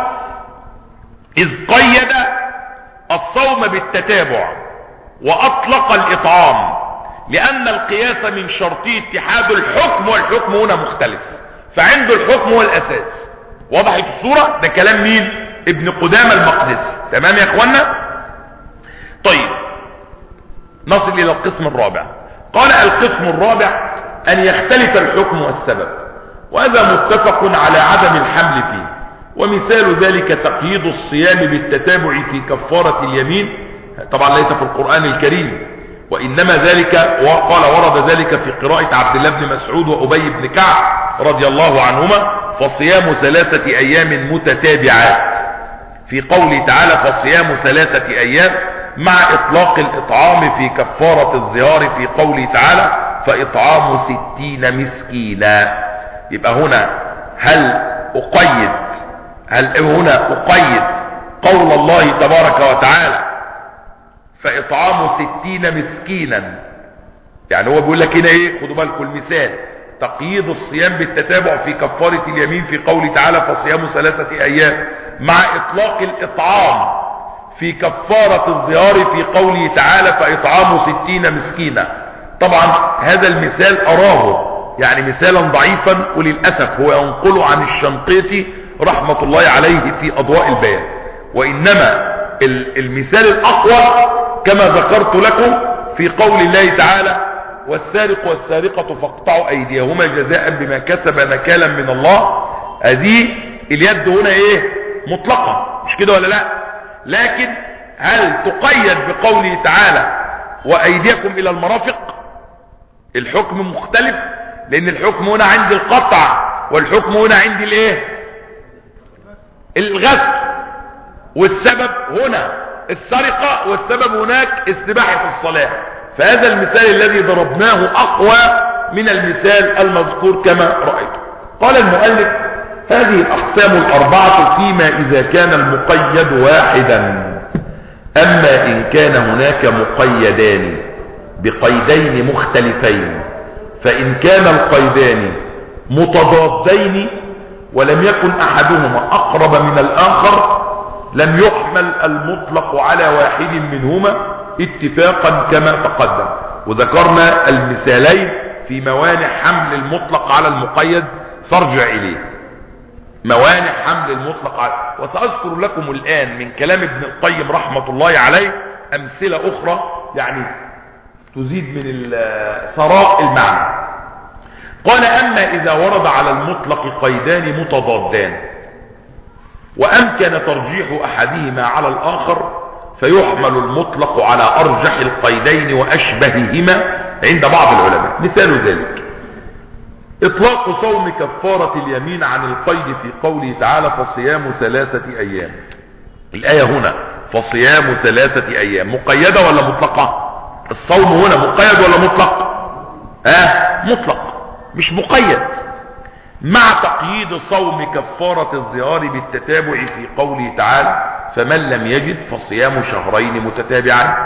اذ قيد الصوم بالتتابع واطلق الاطعام، لان القياس من شرطه اتحاد الحكم، والحكم هنا مختلف، فعنده الحكم هو الاساس. وضحت الصورة؟ ده كلام مين؟ ابن قدامة المقدسي. تمام يا اخوانا؟ طيب نصل الى القسم الرابع. قال القسم الرابع ان يختلف الحكم والسبب، وهذا متفق على عدم الحمل فيه. ومثال ذلك تقييد الصيام بالتتابع في كفارة اليمين، طبعا ليس في القرآن الكريم، وإنما ذلك وقال ورد ذلك في قراءة عبد الله بن مسعود وأبي بن كعب رضي الله عنهما فصيام ثلاثة أيام متتابعات، في قوله تعالى فصيام ثلاثة أيام، مع إطلاق الإطعام في كفارة الظهار في قوله تعالى فإطعام ستين مسكينا. يبقى هنا هل أقيد هل هنا أقيد قول الله تبارك وتعالى فإطعام ستين مسكينا؟ يعني هو بيقول لك هنا ايه؟ خدوا بالكم المثال تقييد الصيام بالتتابع في كفارة اليمين في قوله تعالى فصيام ثلاثة أيام، مع إطلاق الإطعام في كفارة الظهار في قوله تعالى فإطعام ستين مسكينا. طبعا هذا المثال أراه يعني مثالا ضعيفا، وللأسف هو ينقله عن الشنقيطي رحمة الله عليه في أضواء البيان. وإنما المثال الأقوى كما ذكرت لكم في قول الله تعالى والسارق والسارقة فاقطعوا أيديهما جزاء بما كسب نكالا من الله. هذه اليد هنا ايه؟ مطلقة، مش كده ولا لا؟ لكن هل تقيد بقوله تعالى وأيديكم إلى المرافق؟ الحكم مختلف، لأن الحكم هنا عند القطع، والحكم هنا عند الايه؟ الغسل. والسبب هنا السرقة، والسبب هناك استباحة الصلاة. فهذا المثال الذي ضربناه أقوى من المثال المذكور كما رأيت. قال المؤلف هذه الأقسام الأربعة فيما إذا كان المقيد واحدا. أما إن كان هناك مقيدان بقيدين مختلفين، فإن كان القيدان متضادين ولم يكن أحدهما أقرب من الآخر لم يحمل المطلق على واحد منهما اتفاقا كما تقدم. وذكرنا المثالين في موانع حمل المطلق على المقيد، فارجع إليه موانع حمل المطلق على. وسأذكر لكم الآن من كلام ابن القيم رحمة الله عليه أمثلة أخرى يعني تزيد من ثراء المعنى. قال أما إذا ورد على المطلق قيدان متضادان وأمكن ترجيح أحدهما على الآخر فيحمل المطلق على أرجح القيدين وأشبههما عند بعض العلماء. مثال ذلك إطلاق صوم كفارة اليمين عن القيد في قوله تعالى فصيام ثلاثة أيام. الآية هنا فصيام ثلاثة أيام مقيدة ولا مطلقة؟ الصوم هنا مقيد ولا مطلق؟ آه مطلق مش مقيد، مع تقييد صوم كفارة الظهار بالتتابع في قوله تعالى فمن لم يجد فصيام شهرين متتابعين،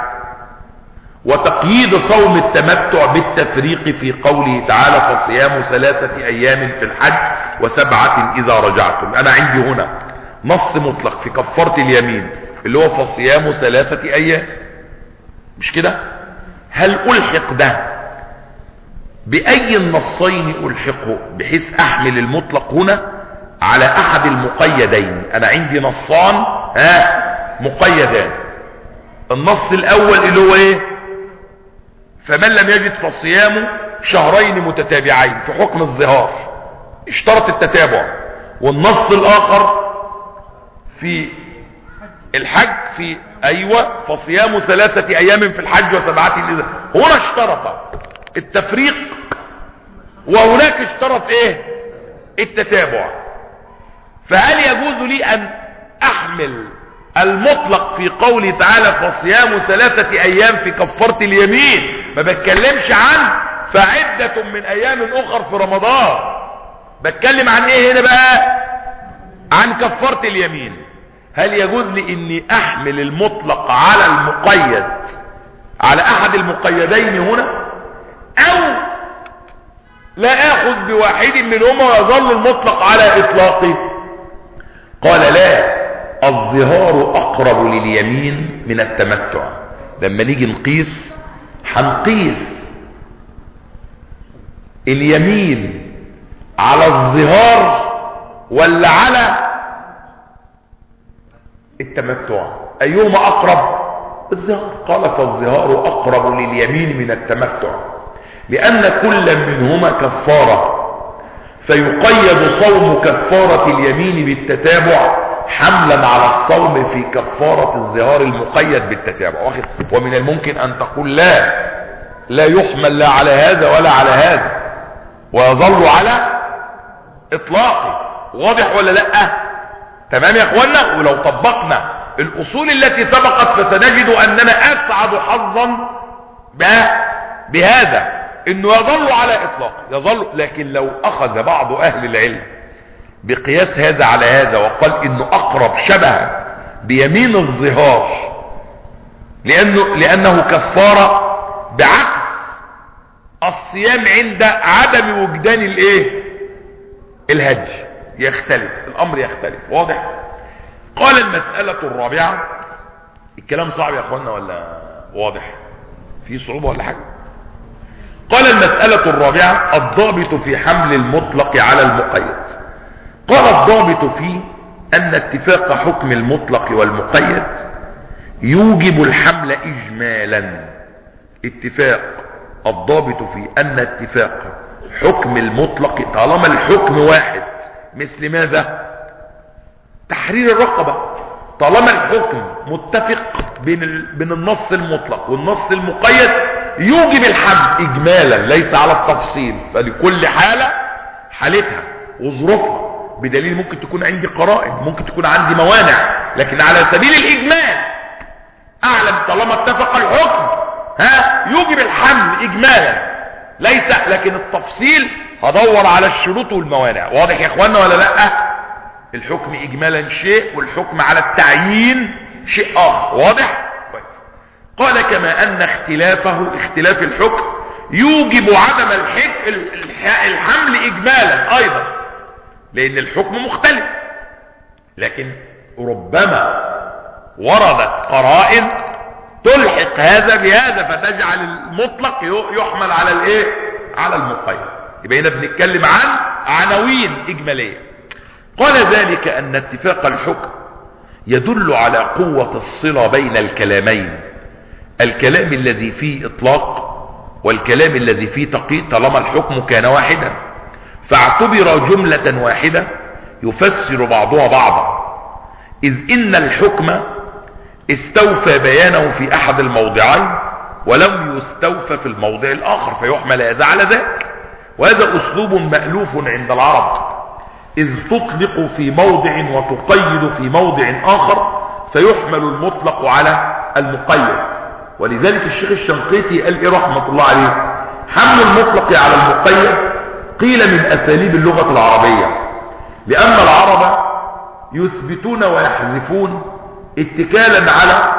وتقييد صوم التمتع بالتفريق في قوله تعالى فصيام ثلاثة أيام في الحج وسبعة إذا رجعتم. أنا عندي هنا نص مطلق في كفارة اليمين اللي هو فصيام ثلاثة أيام، مش كده؟ هل ألحق ده بأي النصين ألحقه بحيث أحمل المطلق هنا على أحد المقيدين؟ أنا عندي نصان ها مقيدان. النص الأول اللي هو إيه؟ فمن لم يجد فصيام شهرين متتابعين في حكم الظهار، اشترط التتابع. والنص الآخر في الحج في أيوة فصيام ثلاثة أيام في الحج وسبعة إذا. هنا اشترط التفريق وهناك اشترط ايه؟ التتابع. فهل يجوز لي ان احمل المطلق في قوله تعالى فصيام ثلاثة ايام في كفارة اليمين، ما بتكلمش عن فعدة من ايام اخر في رمضان، بتكلم عن ايه هنا بقى؟ عن كفارة اليمين. هل يجوز لي اني احمل المطلق على المقيد على احد المقيدين هنا، او لا اخذ بواحد منهما ويظل المطلق على اطلاقه؟ قال لا، الظهار اقرب لليمين من التمتع. لما نيجي نقيس هنقيس اليمين على الظهار ولا على التمتع؟ ايهما اقرب؟ الظهار. قال فالظهار اقرب لليمين من التمتع لان كل منهما كفارة، فيقيد صوم كفارة اليمين بالتتابع حملا على الصوم في كفارة الظهار المقيد بالتتابع. ومن الممكن ان تقول لا لا يحمل لا على هذا ولا على هذا ويظل على اطلاقه. واضح ولا لا؟ تمام يا اخوانا. ولو طبقنا الاصول التي سبقت فسنجد اننا اسعد حظا بهذا، انه يظل على اطلاقه يظل. لكن لو اخذ بعض اهل العلم بقياس هذا على هذا وقال انه اقرب شبها بيمين الظهار لانه لانه كفاره بعكس الصيام عند عدم وجدان الايه الهج، يختلف الامر يختلف. واضح؟ قال المسألة الرابعة. الكلام صعب يا اخوانا ولا واضح؟ في صعوبة ولا حاجة؟ قال المسألة الرابعة الضابط في حمل المطلق على المقيد. قال الضابط فيه ان اتفاق حكم المطلق والمقيد يوجب الحمل اجمالا. اتفاق الضابط فيه ان اتفاق حكم المطلق طالما الحكم واحد، مثل ماذا؟ تحرير الرقبة. طالما الحكم متفق بين بين النص المطلق والنص المقيد يوجب الحمل اجمالا ليس على التفصيل، فلكل حالة حالتها وظروفها، بدليل ممكن تكون عندي قرائن، ممكن تكون عندي موانع، لكن على سبيل الاجمال اعلم طالما اتفق الحكم ها يوجب الحمل اجمالا ليس، لكن التفصيل هدور على الشروط والموانع. واضح يا اخوانا ولا لا؟ الحكم اجمالا شيء والحكم على التعيين شيء اخر. واضح؟ كويس. قال كما ان اختلافه اختلاف الحكم يوجب عدم الحمل اجمالا ايضا، لان الحكم مختلف، لكن ربما وردت قرائن تلحق هذا بهذا فتجعل المطلق يحمل على الايه على المقيد. يبقى هنا بنتكلم عن عناوين اجماليه. قال ذلك ان اتفاق الحكم يدل على قوة الصلة بين الكلامين، الكلام الذي فيه اطلاق والكلام الذي فيه تقييد، طالما الحكم كان واحدا فاعتبر جملة واحدة يفسر بعضها بعضا، اذ ان الحكم استوفى بيانه في احد الموضعين ولم يستوفى في الموضع الاخر فيحمل هذا على ذاك. وهذا اسلوب مألوف عند العرب، اذ تطلق في موضع وتقيد في موضع اخر فيحمل المطلق على المقيد. ولذلك الشيخ الشنقيطي قال ايه رحمة الله عليه: حمل المطلق على المقيد قيل من اساليب اللغة العربية، لان العرب يثبتون ويحذفون اتكالا على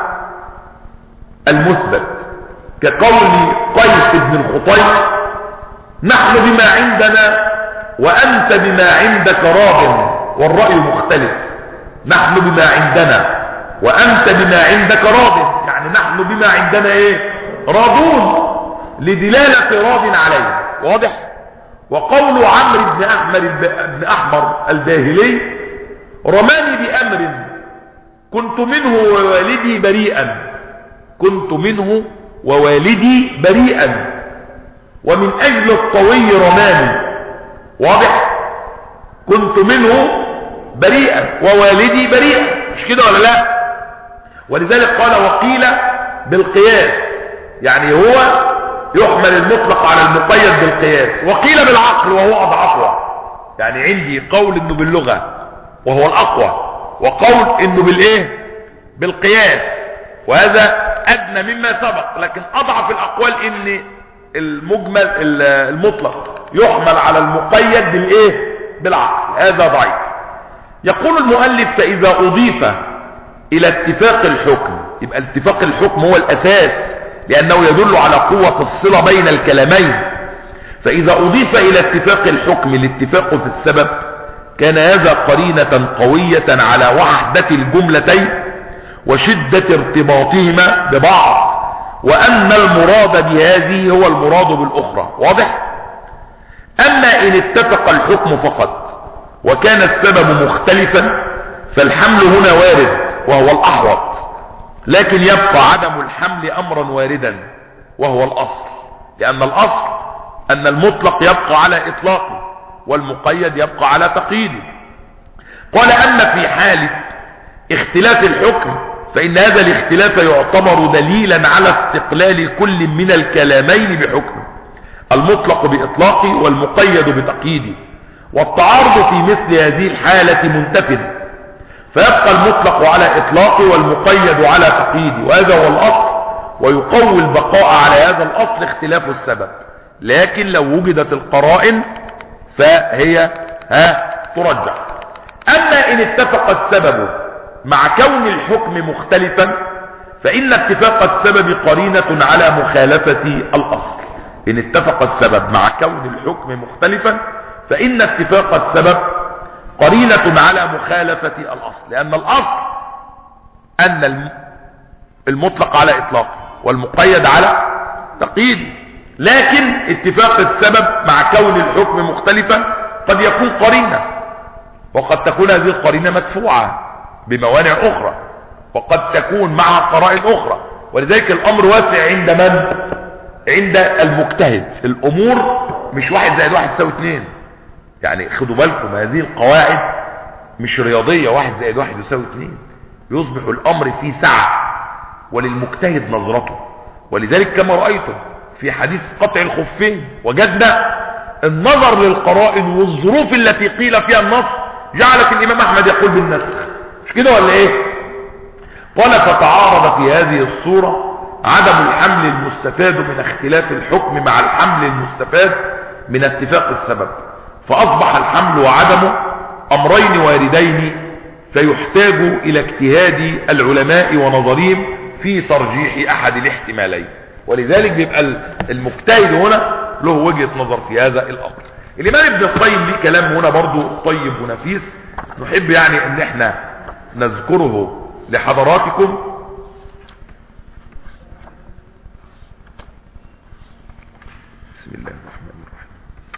المثبت، كقول قيس بن الخطيب: نحن بما عندنا وانت بما عندك راض، والرأي مختلف. نحن بما عندنا وانت بما عندك راض، يعني نحن بما عندنا ايه؟ راضون، لدلالة راض عليه. واضح؟ وقول عمرو بن احمر بن احمر الباهلي: رماني بامر كنت منه ووالدي بريئا، كنت منه ووالدي بريئا، ومن اجل الطوي رماني. واضح؟ كنت منه بريئا ووالدي بريئا، مش كده ولا لا؟ ولذلك قال: وقيل بالقياس، يعني هو يحمل المطلق على المقيد بالقياس، وقيل بالعقل وهو اضعفها. يعني عندي قول انه باللغة وهو الاقوى، وقول انه بالايه؟ بالقياس، وهذا ادنى مما سبق. لكن اضعف الاقوال ان المجمل المطلق يحمل على المقيد بالايه؟ بالعقل، هذا ضعيف. يقول المؤلف: فاذا اضيف الى اتفاق الحكم، يبقى اتفاق الحكم هو الاساس، لانه يدل على قوة الصلة بين الكلامين. فاذا اضيف الى اتفاق الحكم الاتفاق في السبب، كان هذا قرينة قوية على وحدة الجملتين وشدة ارتباطهما ببعض، وان المراد بهذه هو المراد بالاخرى. واضح؟ اما ان اتفق الحكم فقط وكان السبب مختلفا، فالحمل هنا وارد وهو الاحوط، لكن يبقى عدم الحمل امرا واردا وهو الاصل، لان الاصل ان المطلق يبقى على اطلاقه والمقيد يبقى على تقييده. قال: اما في حالة اختلاف الحكم فان هذا الاختلاف يعتبر دليلا على استقلال كل من الكلامين بحكمه، المطلق باطلاقه والمقيد بتقييده، والتعارض في مثل هذه الحالة منتفٍ، فيبقى المطلق على اطلاقه والمقيد على تقييده، وهذا هو الاصل. ويقوي البقاء على هذا الاصل اختلاف السبب، لكن لو وجدت القرائن فهي ها ترجح. اما ان اتفق السبب مع كون الحكم مختلفا، فان اتفاق السبب قرينة على مخالفة الاصل. ان اتفق السبب مع كون الحكم مختلفا، فان اتفاق السبب قرينة على مخالفة الاصل، لان الاصل ان المطلق على اطلاقه والمقيد على تقييده، لكن اتفاق السبب مع كون الحكم مختلفا قد يكون قرينة، وقد تكون هذه القرينة مدفوعة بموانع اخرى، وقد تكون معها قرائن اخرى. ولذلك الامر واسع عند من؟ عند المجتهد. الامور مش واحد زائد واحد يساوي اتنين، يعني خدوا بالكم هذه القواعد مش رياضية واحد زائد واحد يساوي اتنين، يصبح الامر فيه سعة وللمجتهد نظرته. ولذلك كما رأيتم في حديث قطع الخفين وجدنا النظر للقرائن والظروف التي قيل فيها النص جعلت الامام احمد يقول بالنسخ، مش كده ولا ايه؟ قال: فتعارض في هذه الصورة عدم الحمل المستفاد من اختلاف الحكم مع الحمل المستفاد من اتفاق السبب، فاصبح الحمل وعدمه امرين واردين، فيحتاج الى اجتهاد العلماء ونظرهم في ترجيح احد الاحتمالين. ولذلك بيبقى المجتهد هنا له وجهة نظر في هذا الامر. الامام ابن القيم ليه كلام هنا برضو طيب ونفيس، نحب يعني ان احنا نذكره لحضراتكم. بسم الله الرحمن الرحيم،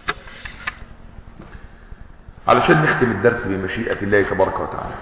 علشان نختم الدرس بمشيئة الله تبارك وتعالى.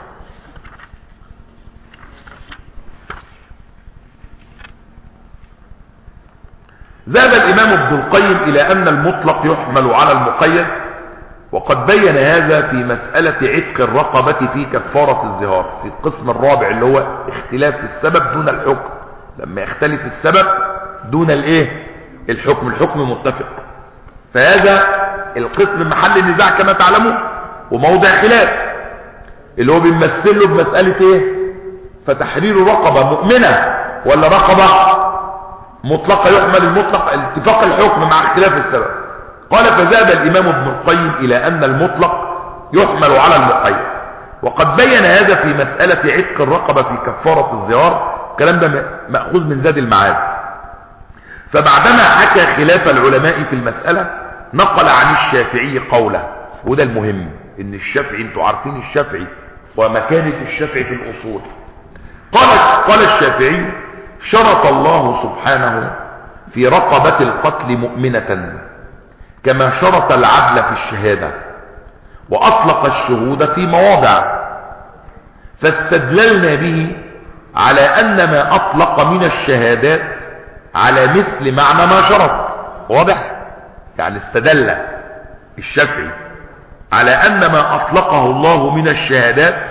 ذهب الامام ابن القيم الى ان المطلق يحمل على المقيد وقد بين هذا في مسألة عتق الرقبة في كفارة الظهار في القسم الرابع اللي هو اختلاف السبب دون الحكم. لما يختلف السبب دون الايه الحكم، الحكم متفق، فهذا القسم محل النزاع كما تعلمون وموضع خلاف اللي هو بيمثل له بمسألة ايه؟ فتحرير رقبة مؤمنة ولا رقبة مطلقة يحمل المطلق، اتفاق الحكم مع اختلاف السبب. قال فذهب الامام ابن القيم الى ان المطلق يحمل على المقيد، وقد بين هذا في مسألة عتق الرقبة في كفارة الظهار. الكلام ده مأخوذ من زاد المعاد. فبعدما حكى خلاف العلماء في المسألة نقل عن الشافعي قوله، وده المهم ان الشافعي انتوا عارفين الشافعي ومكانة الشافعي في الاصول. قال قال الشافعي شرط الله سبحانه في رقبة القتل مؤمنة كما شرط العدل في الشهادة، واطلق الشهود في مواضع، فاستدللنا به على ان ما اطلق من الشهادات على مثل معنى ما شرط. واضح؟ يعني استدل الشافعي على ان ما اطلقه الله من الشهادات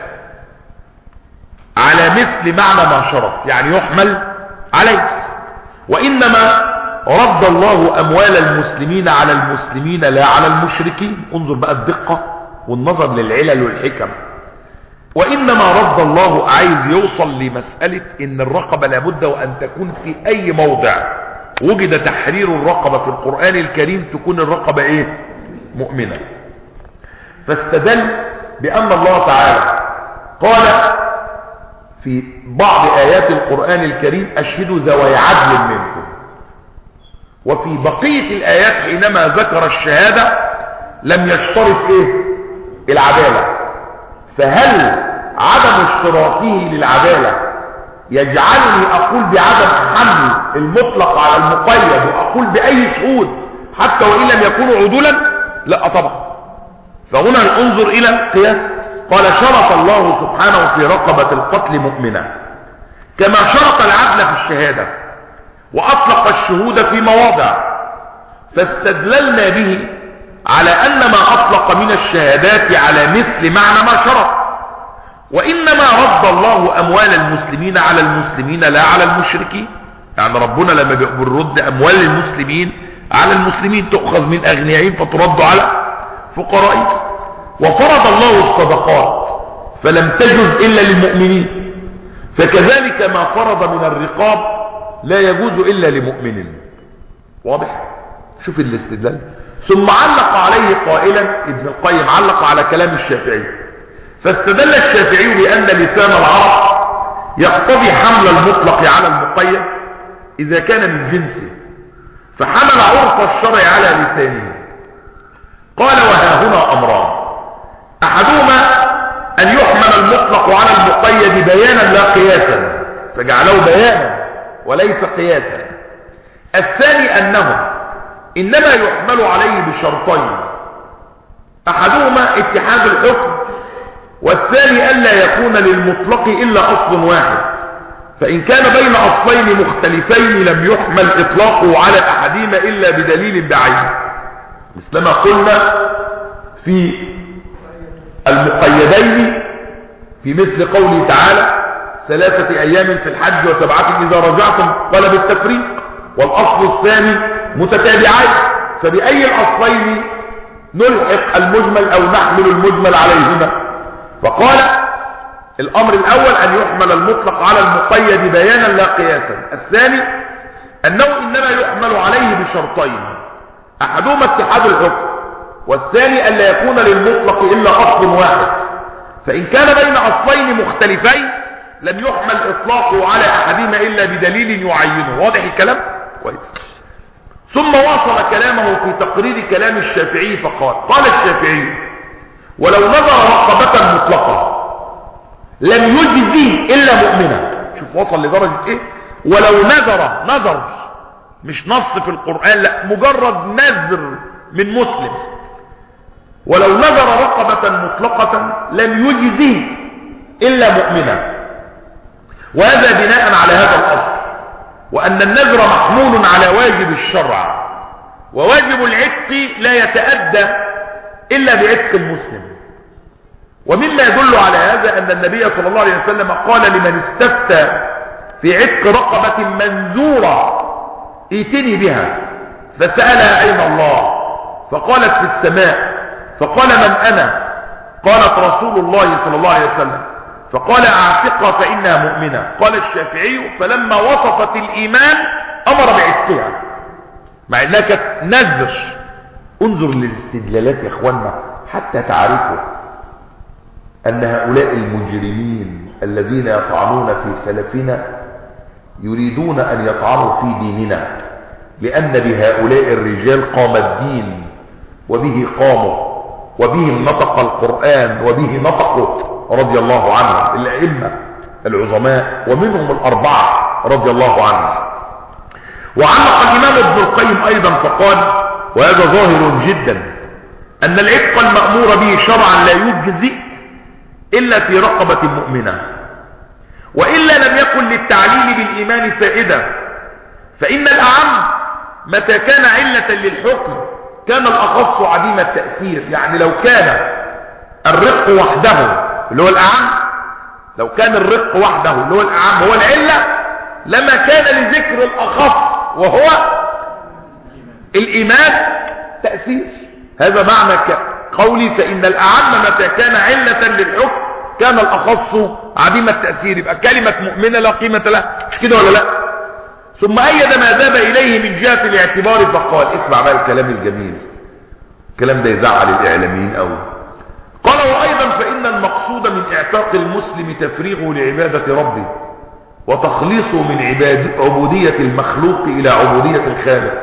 على مثل معنى ما شرط، يعني يحمل عليه. وانما رد الله اموال المسلمين على المسلمين لا على المشركين. انظر بقى الدقة والنظر للعلل والحكم. وانما رد الله، عايز يوصل لمسألة ان الرقبة لابد وان تكون في اي موضع وجد تحرير الرقبة في القرآن الكريم تكون الرقبة ايه؟ مؤمنة. فاستدل بان الله تعالى قال في بعض ايات القرآن الكريم اشهدوا ذوي عدل منكم، وفي بقية الايات حينما ذكر الشهادة لم يشترط ايه؟ العدالة. فهل عدم اشتراطه للعدالة يجعلني اقول بعدم حمل المطلق على المقيد واقول باي شهود حتى وان لم يكونوا عدولا؟ لا طبعا. فهنا انظر الى القياس. قال شرط الله سبحانه في رقبة القتل مؤمنة كما شرط العدل في الشهادة، واطلق الشهود في مواضع، فاستدللنا به على ان ما اطلق من الشهادات على مثل معنى ما شرط. وانما رد الله اموال المسلمين على المسلمين لا على المشركين. يعني ربنا لما بيرد اموال المسلمين على المسلمين تؤخذ من اغنيائهم فترد على فقرائهم. وفرض الله الصدقات فلم تجز الا للمؤمنين، فكذلك ما فرض من الرقاب لا يجوز الا لمؤمن. واضح؟ شوف الاستدلال. ثم علق عليه قائلا ابن القيم، علق على كلام الشافعي، فاستدل الشافعي بأن لسان العرب يقتضي حمل المطلق على المقيد إذا كان من جنسه، فحمل عرف الشرع على لسانه. قال وها هنا أمران، أحدهما أن يحمل المطلق على المقيد بيانا لا قياسا، فجعله بيانا وليس قياسا. الثاني أنه إنما يحمل عليه بشرطين، أحدهما اتحاد الحكم، والثاني ألا يكون للمطلق إلا أصل واحد، فإن كان بين أصلين مختلفين لم يحمل إطلاقه على أحدهما إلا بدليل بعينه، مثل ما قلنا في المقيدين في مثل قوله تعالى ثلاثة أيام في الحج وسبعة إذا رجعتم، قال بالتفريق، والأصل الثاني متتابعين، فبأي الأصلين نلحق المجمل أو نحمل المجمل عليهما؟ فقال الأمر الأول أن يحمل المطلق على المقيد بيانا لا قياسا. الثاني أنه إنما يحمل عليه بشرطين، أحدهما اتحاد الحكم، والثاني ألا يكون للمطلق إلا أصل واحد، فإن كان بين أصلين مختلفين لم يحمل إطلاقه على أحدهما إلا بدليل يعينه. واضح الكلام؟ كويس. ثم واصل كلامه في تقرير كلام الشافعي فقال قال الشافعي ولو نظر رقبة مطلقة لم يجزيه إلا مؤمنا. شوف وصل لدرجة إيه؟ ولو نظر، نظر مش نص في القرآن، لا مجرد نذر من مسلم، ولو نظر رقبة مطلقة لم يجزيه إلا مؤمنا. وهذا بناء على هذا الأصل، وأن النذر محمول على واجب الشرع، وواجب العتق لا يتأدى إلا بعتق المسلم. ومما يدل على هذا أن النبي صلى الله عليه وسلم قال لمن استفتى في عتق رقبة منزورة ائتني بها، فسألها أين الله؟ فقالت في السماء. فقال من أنا؟ قالت رسول الله صلى الله عليه وسلم. فقال اعتقها فإنها مؤمنة. قال الشافعي فلما وصفت الإيمان أمر بعتقها مع أنها كانت نذر. انظر للاستدلالات يا اخوانا حتى تعرفوا أن هؤلاء المجرمين الذين يطعنون في سلفنا يريدون أن يطعنوا في ديننا، لأن بهؤلاء الرجال قام الدين وبه قاموا وبهم نطق القرآن وبه نطقوا رضي الله عنهم الأئمة العظماء ومنهم الأربعة رضي الله عنهم. وعلق الإمام ابن القيم أيضا فقال وهذا ظاهر جدا أن العتق المأمور به شرعا لا يجزئ إلا في رقبة مؤمنة، وإلا لم يكن للتعليل بالإيمان فائدة، فإن الأعم متى كان علة للحكم كان الأخص عديم التأثير. يعني لو كان الرق وحده اللي هو الأعم، لو كان الرق وحده اللي هو الأعم هو العلة لما كان لذكر الأخص وهو الإيمان تأثير. هذا معنى قولي فإن الأعم متى كان علة للحكم كان الأخص عديم التأثير. يبقى كلمة مؤمنة لا قيمة لها، مش كده ولا لا؟ ثم أيد ما ذهب إليه من جهة الاعتبار فقال اسمع بقى الكلام الجميل، الكلام ده يزعل الإعلاميين أوي. قال وأيضا فإن المقصود من اعتاق المسلم تفريغه لعبادة ربه وتخليصه من عباد عبودية المخلوق إلى عبودية الخالق،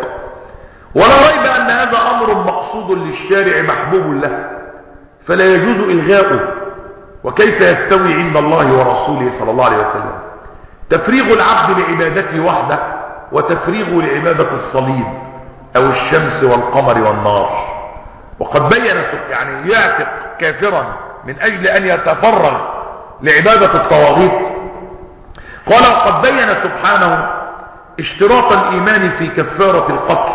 ولا ريب أن هذا أمر مقصود للشارع محبوب له فلا يجوز إلغاؤه. وكيف يستوي عند الله ورسوله صلى الله عليه وسلم تفريغ العبد لعبادته وحده وتفريغه لعبادة الصليب أو الشمس والقمر والنار؟ وقد بين يعني يعتق كافرا من أجل أن يتفرغ لعبادة الطواغيت. قال وقد بين سبحانه اشتراط الإيمان في كفارة القتل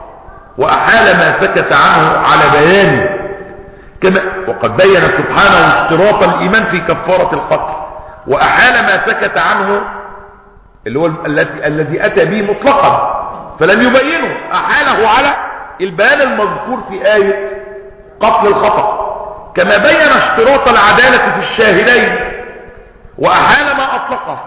وأحال ما سكت عنه على بيانه، كما وقد بين سبحانه اشتراط الإيمان في كفارة القتل وأحال ما سكت عنه اللي هو الذي الذي أتى به مطلقا فلم يبينه، أحاله على البيان المذكور في آية قتل الخطأ، كما بين اشتراط العدالة في الشاهدين وأحال ما أطلقه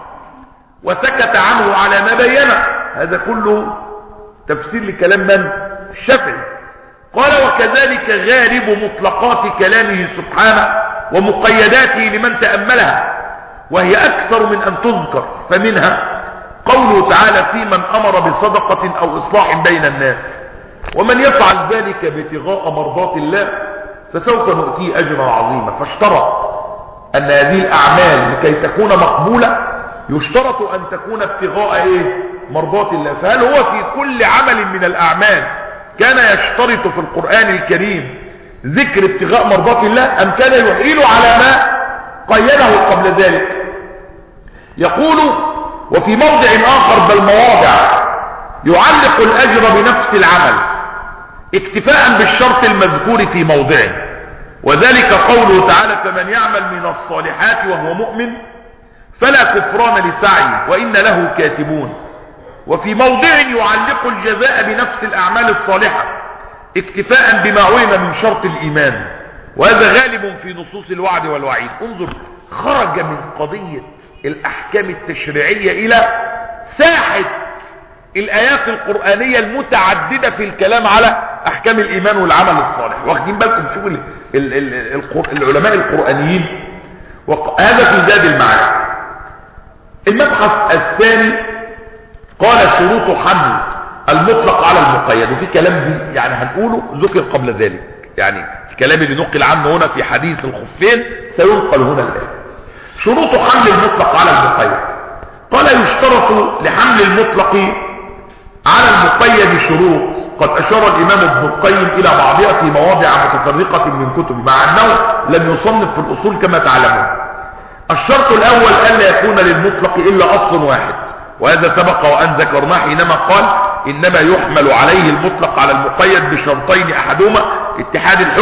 وسكت عنه على ما بينه. هذا كله تفسير لكلام من؟ الشافعي. قال وكذلك غالب مطلقات كلامه سبحانه ومقيداته لمن تأملها وهي أكثر من أن تذكر، فمنها قوله تعالى في من أمر بصدقة أو إصلاح بين الناس ومن يفعل ذلك ابتغاء مرضات الله فسوف نؤتيه أجرا عظيما. فاشترط أن هذه الأعمال لكي تكون مقبولة يشترط أن تكون ابتغاء إيه؟ مرضات الله. فهل هو في كل عمل من الأعمال كان يشترط في القرآن الكريم ذكر ابتغاء مرضات الله أم كان يحيل على ما قيده قبل ذلك؟ يقول وفي موضع آخر بل مواضع يعلق الأجر بنفس العمل اكتفاء بالشرط المذكور في موضعه، وذلك قوله تعالى فمن يعمل من الصالحات وهو مؤمن فلا كفران لسعيه وإن له كاتبون. وفي موضع يعلق الجزاء بنفس الأعمال الصالحة اكتفاء بما علم من شرط الإيمان، وهذا غالب في نصوص الوعد والوعيد. انظر خرج من قضية الأحكام التشريعية إلى ساحة الآيات القرآنية المتعددة في الكلام على أحكام الإيمان والعمل الصالح. واخدين بالكم شوفوا ال ال ال العلماء القرآنيين. وهذا في زاد المعاد. المبحث الثاني قال شروط حمل المطلق على المقيد، وفي كلام دي يعني هنقوله ذكر قبل ذلك، يعني الكلام اللي نقل عنه هنا في حديث الخفين سينقل هنا الآن. شروط حمل المطلق على المقيد. قال يشترط لحمل المطلق على المقيد شروط قد أشار الإمام ابن القيم إلى بعضها في مواضع متفرقة من كتب، مع أنه لم يصنف في الأصول كما تعلمون. الشرط الأول ألا يكون للمطلق إلا أصل واحد، وهذا سبق وأن ذكرناه حينما قال إنما يحمل عليه المطلق على المقيد بشرطين أحدهما اتحاد الحكم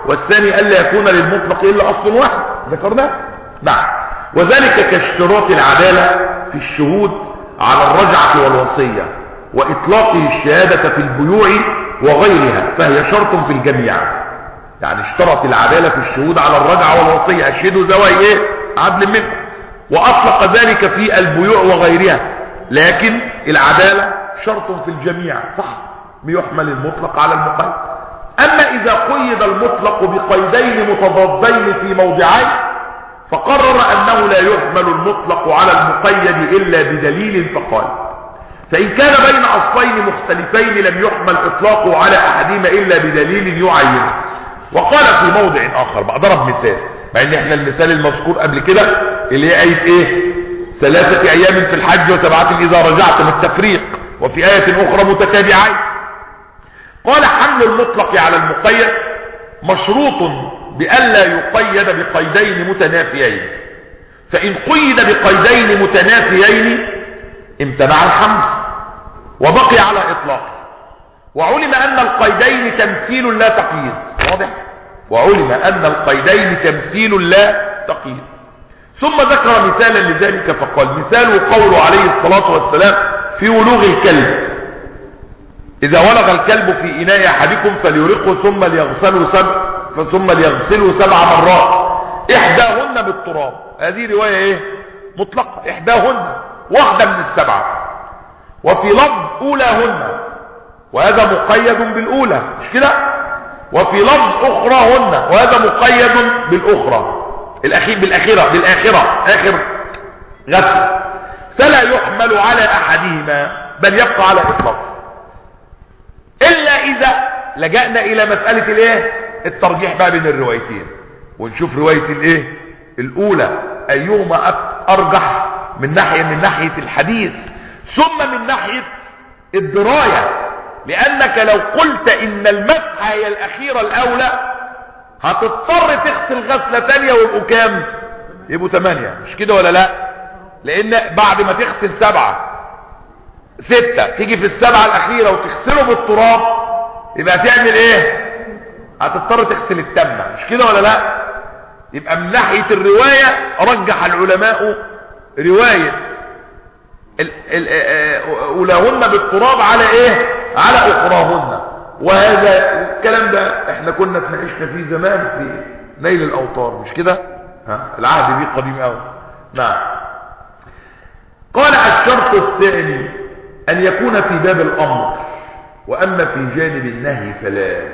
والثاني ألا يكون للمطلق إلا أصل واحد ذكرناه. نعم. وذلك كاشتراط العدالة في الشهود على الرجعة والوصية وإطلاقه الشهادة في البيوع وغيرها، فهي شرط في الجميع. يعني اشترط العدالة في الشهود على الرجعة والوصية، أشهدوا ذوي ايه عدل منكم، وأطلق ذلك في البيوع وغيرها، لكن العدالة شرط في الجميع، صح، بيحمل المطلق على المقيد. أما إذا قيد المطلق بقيدين متضادين في موضعين فقرر أنه لا يحمل المطلق على المقيد إلا بدليل، فقال: فإن كان بين أصلين مختلفين لم يحمل إطلاقه على أحدهما إلا بدليل يعينه. وقال في موضع آخر بقى، ضرب مثال، مع ان احنا المثال المذكور قبل كده اللي هي آية ايه؟ ثلاثة أيام في الحج وسبعة إذا رجعتم، التفريق. وفي آية أخرى متتابعين. قال: حمل المطلق على المقيد مشروط بألا يقيد بقيدين متنافيين، فإن قيد بقيدين متنافيين امتنع الحمل وبقي على إطلاقه. وعلم أن القيدين تمثيل لا تقييد، واضح؟ وعلم أن القيدين تمثيل لا تقييد. ثم ذكر مثالا لذلك فقال: مثال قوله عليه الصلاة والسلام في ولوغ الكلب: إذا ولغ الكلب في إناء أحدكم فليرقه ثم ليغسله سبع ثم ليغسله سبع مرات إحداهن بالتراب. هذه رواية إيه؟ مطلقة، إحداهن، واحدة من السبعة. وفي لفظ أولاهن، وهذا مقيد بالأولى، مش كده؟ وفي لفظ أخراهن، وهذا مقيد بالأخرى، الأخير بالأخيرة، بالآخرة، آخر غسل. فلا يحمل على أحدهما بل يبقى على إطلاق، إلا إذا لجأنا إلى مسألة الإيه؟ الترجيح بقى بين الروايتين، ونشوف رواية الإيه؟ الأولى أيهما أرجح من ناحية من ناحية الحديث، ثم من ناحية الدراية. لأنك لو قلت إن المسحة هي الأخيرة الأولى هتضطر تغسل غسلة تانية ويبقوا كام؟ يبقوا ثمانية، مش كده ولا لا؟ لأن بعد ما تغسل سبعة ستة تيجي في السبعة الأخيرة وتغسله بالتراب يبقى تعمل إيه؟ هتضطر تغسل التامة، مش كده ولا لا؟ يبقى من ناحية الرواية رجح العلماء رواية أولاهن بالتراب على إيه؟ على أخراهن. وهذا الكلام ده احنا كنا اتناقشنا فيه زمان في نيل الأوطار، مش كده؟ ها؟ العهد بيه قديم قوي. نعم. قال: الشرط الثاني أن يكون في باب الأمر، وأما في جانب النهي فلا.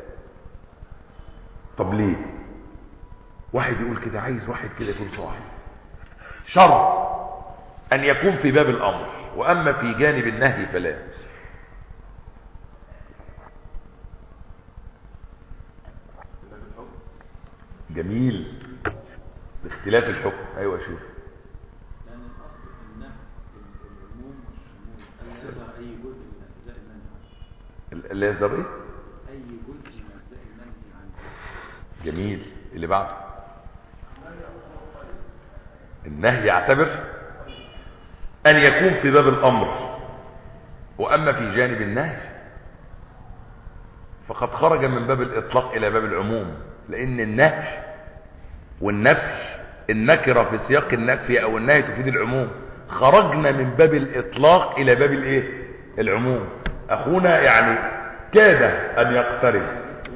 طب ليه؟ واحد يقول كده، عايز واحد كده يكون صاحي. شرط أن يكون في باب الأمر، وأما في جانب النهي فلا. جميل، باختلاف الحكم. أيوة شوف، لأن الأصل في النهي العموم والشمول، أن يظهر أي جزء من أجزاء المنهي. اللي يظهر إيه؟ أي جزء من أجزاء المنهي عنه. جميل. اللي بعده النهي يعتبر أن يكون في باب الأمر، وأما في جانب النهي فقد خرج من باب الإطلاق إلى باب العموم، لأن النهي والنفي النكرة في سياق النفي أو النهي تفيد العموم. خرجنا من باب الإطلاق إلى باب الإيه؟ العموم. أخونا يعني كاد أن يقترب.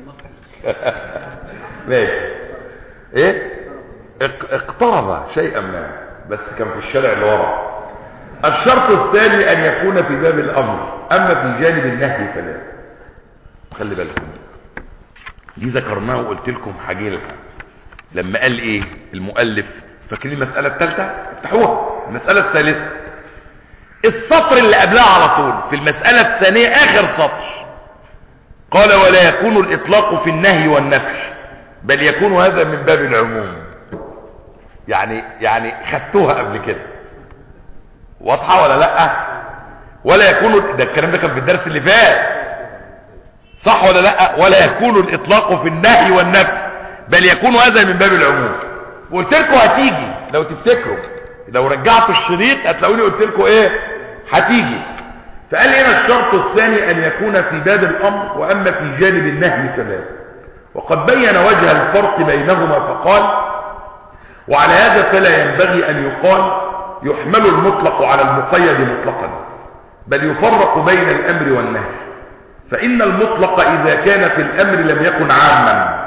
ماشي. إيه؟ اقترب شيئا ما، بس كان في الشارع اللي ورا. الشرط الثاني أن يكون في باب الأمر، أما في جانب النهي فلا. خلي بالكم، دي ذكرناه وقلت لكم حاجة لما قال ايه المؤلف، فاكرين المسألة الثالثة؟ افتحوها. المسألة الثالثة السطر اللي قبلها على طول في المسألة الثانية آخر سطر، قال: ولا يكون الإطلاق في النهي والنفي بل يكون هذا من باب العموم. يعني يعني خدتوها قبل كده، واضحة ولا لا؟ ولا يكون، ده الكلام ده كان في الدرس اللي فات، صح ولا لا؟ ولا يكون الإطلاق في النهي والنفي بل يكون هذا من باب العموم. وقلت لكم هتيجي لو تفتكروا، لو رجعتوا الشريط هتلاقوني قلت لكم ايه هتيجي. فقال هنا الشرط الثاني أن يكون في باب الأمر، وأما في جانب النهي فلا. وقد بين وجه الفرق بينهما فقال: وعلى هذا فلا ينبغي أن يقال يحمل المطلق على المقيد مطلقا، بل يفرق بين الأمر والنهي، فإن المطلق إذا كان في الأمر لم يكن عاما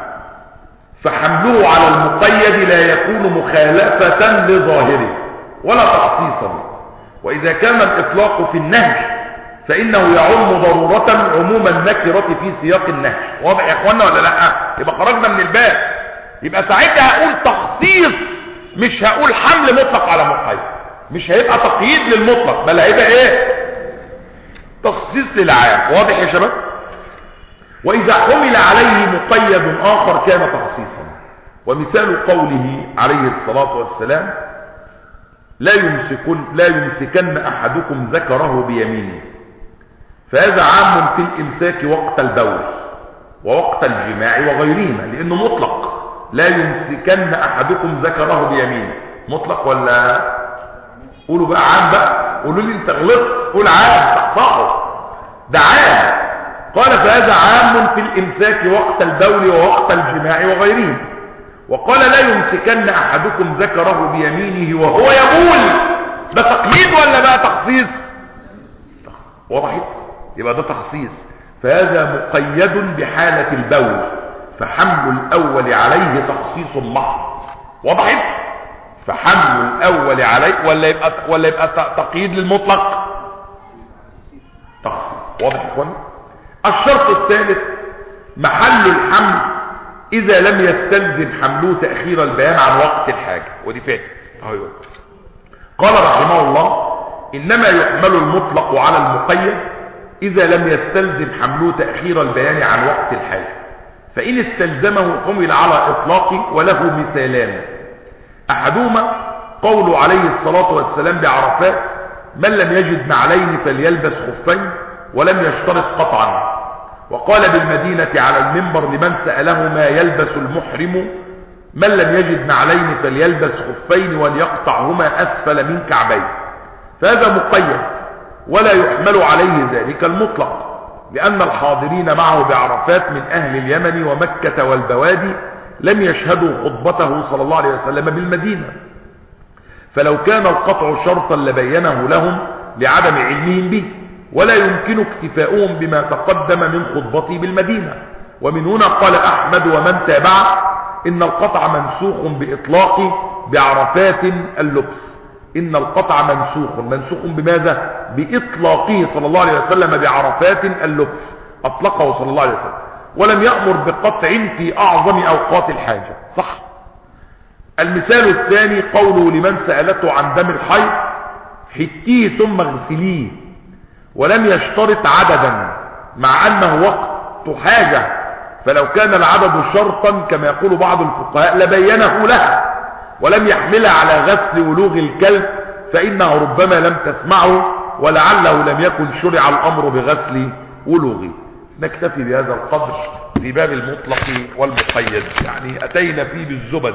فحمله على المقيد لا يكون مخالفة لظاهره ولا تخصيصا، وإذا كان الإطلاق في النهي فإنه يعم ضرورة عموم النكرة في سياق النهي. واضح يا اخوانا ولا لا؟ يبقى خرجنا من الباب. يبقى ساعتها هقول تخصيص، مش هقول حمل مطلق على مقيد، مش هيبقى تقييد للمطلق، بل هيبقى ايه؟ تخصيص للعام. واضح يا شباب؟ وإذا حمل عليه مقيد آخر كان تخصيصا، ومثال قوله عليه الصلاة والسلام: لا يمسكن لا يمسكن أحدكم ذكره بيمينه، فهذا عام في الإمساك وقت البول ووقت الجماع وغيرهما، لأنه مطلق. لا يمسكن أحدكم ذكره بيمينه مطلق ولا؟ قولوا بقى عام بقى، قولوا لي انت غلطت، قول عام صحصحه، ده عام. قال: فهذا عام في الإمساك وقت البول ووقت الجماع وغيرهما. وقال: لا يمسكن أحدكم ذكره بيمينه وهو يبول، ده تقييد ولا بقى تخصيص؟ وضحت؟ يبقى ده تخصيص. فهذا مقيد بحالة البول، فحمل الأول عليه تخصيص محض. وضحت؟ فحمل الأول عليه ولا يبقى ولا يبقى تقييد للمطلق؟ تخصيص. واضح يا اخوانا؟ الشرط الثالث محل الحمل إذا لم يستلزم حمله تأخير البيان عن وقت الحاجة، ودي فاتت. أيوة. قال رحمه الله: إنما يحمل المطلق على المقيد إذا لم يستلزم حمله تأخير البيان عن وقت الحاجة، فإن استلزمه حمل على إطلاقه، وله مثالان: أحدهما قول عليه الصلاة والسلام بعرفات: من لم يجد نعلين فليلبس خفين، ولم يشترط قطعا. وقال بالمدينة على المنبر لمن سأله ما يلبس المحرم: من لم يجد نعلين فليلبس خفين وليقطعهما أسفل من كعبين. فهذا مقيد، ولا يحمل عليه ذلك المطلق، لأن الحاضرين معه بعرفات من أهل اليمن ومكة والبوادي لم يشهدوا خطبته صلى الله عليه وسلم بالمدينة، فلو كان القطع شرطا لبينه لهم لعدم علمهم به، ولا يمكن اكتفاؤهم بما تقدم من خطبته بالمدينة. ومن هنا قال أحمد ومن تابعه: إن القطع منسوخ بإطلاقه بعرفات اللبس. إن القطع منسوخ منسوخ بماذا؟ بإطلاقه صلى الله عليه وسلم بعرفات اللبس، أطلقه صلى الله عليه وسلم، ولم يأمر بقطع في أعظم أوقات الحاجة. صح؟ المثال الثاني قوله لمن سألته عن دم الحيض: حتيه ثم اغسليه، ولم يشترط عددا، مع أنه وقت حاجة، فلو كان العدد شرطا كما يقول بعض الفقهاء لبينه لها، ولم يحملها على غسل ولوغ الكلب، فإنه ربما لم تسمعه، ولعله لم يكن شرع الأمر بغسل ولوغه. نكتفي بهذا القدر في باب المطلق والمقيد، يعني أتينا فيه بالزبد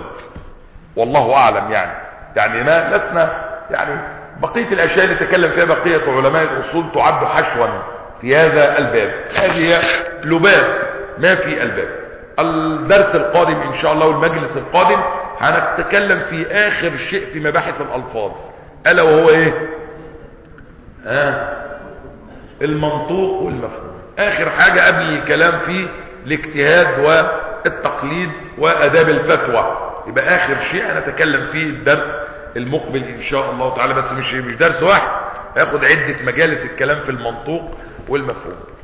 والله أعلم. يعني يعني ما لسنا يعني بقية الأشياء اللي تكلم فيها بقية علماء الأصول تعد حشوا في هذا الباب. هذه لباب ما في الباب. الدرس القادم إن شاء الله والمجلس القادم هنتكلم في آخر شيء في مباحث الألفاظ، ألا وهو إيه؟ آه المنطوق والمفهوم. آخر حاجة قبل الكلام في الاجتهاد والتقليد وأداب الفتوى، يبقى آخر شيء هنتكلم فيه الدرس المقبل إن شاء الله تعالى. بس مش مش درس واحد، هياخد عدة مجالس الكلام في المنطوق والمفهوم.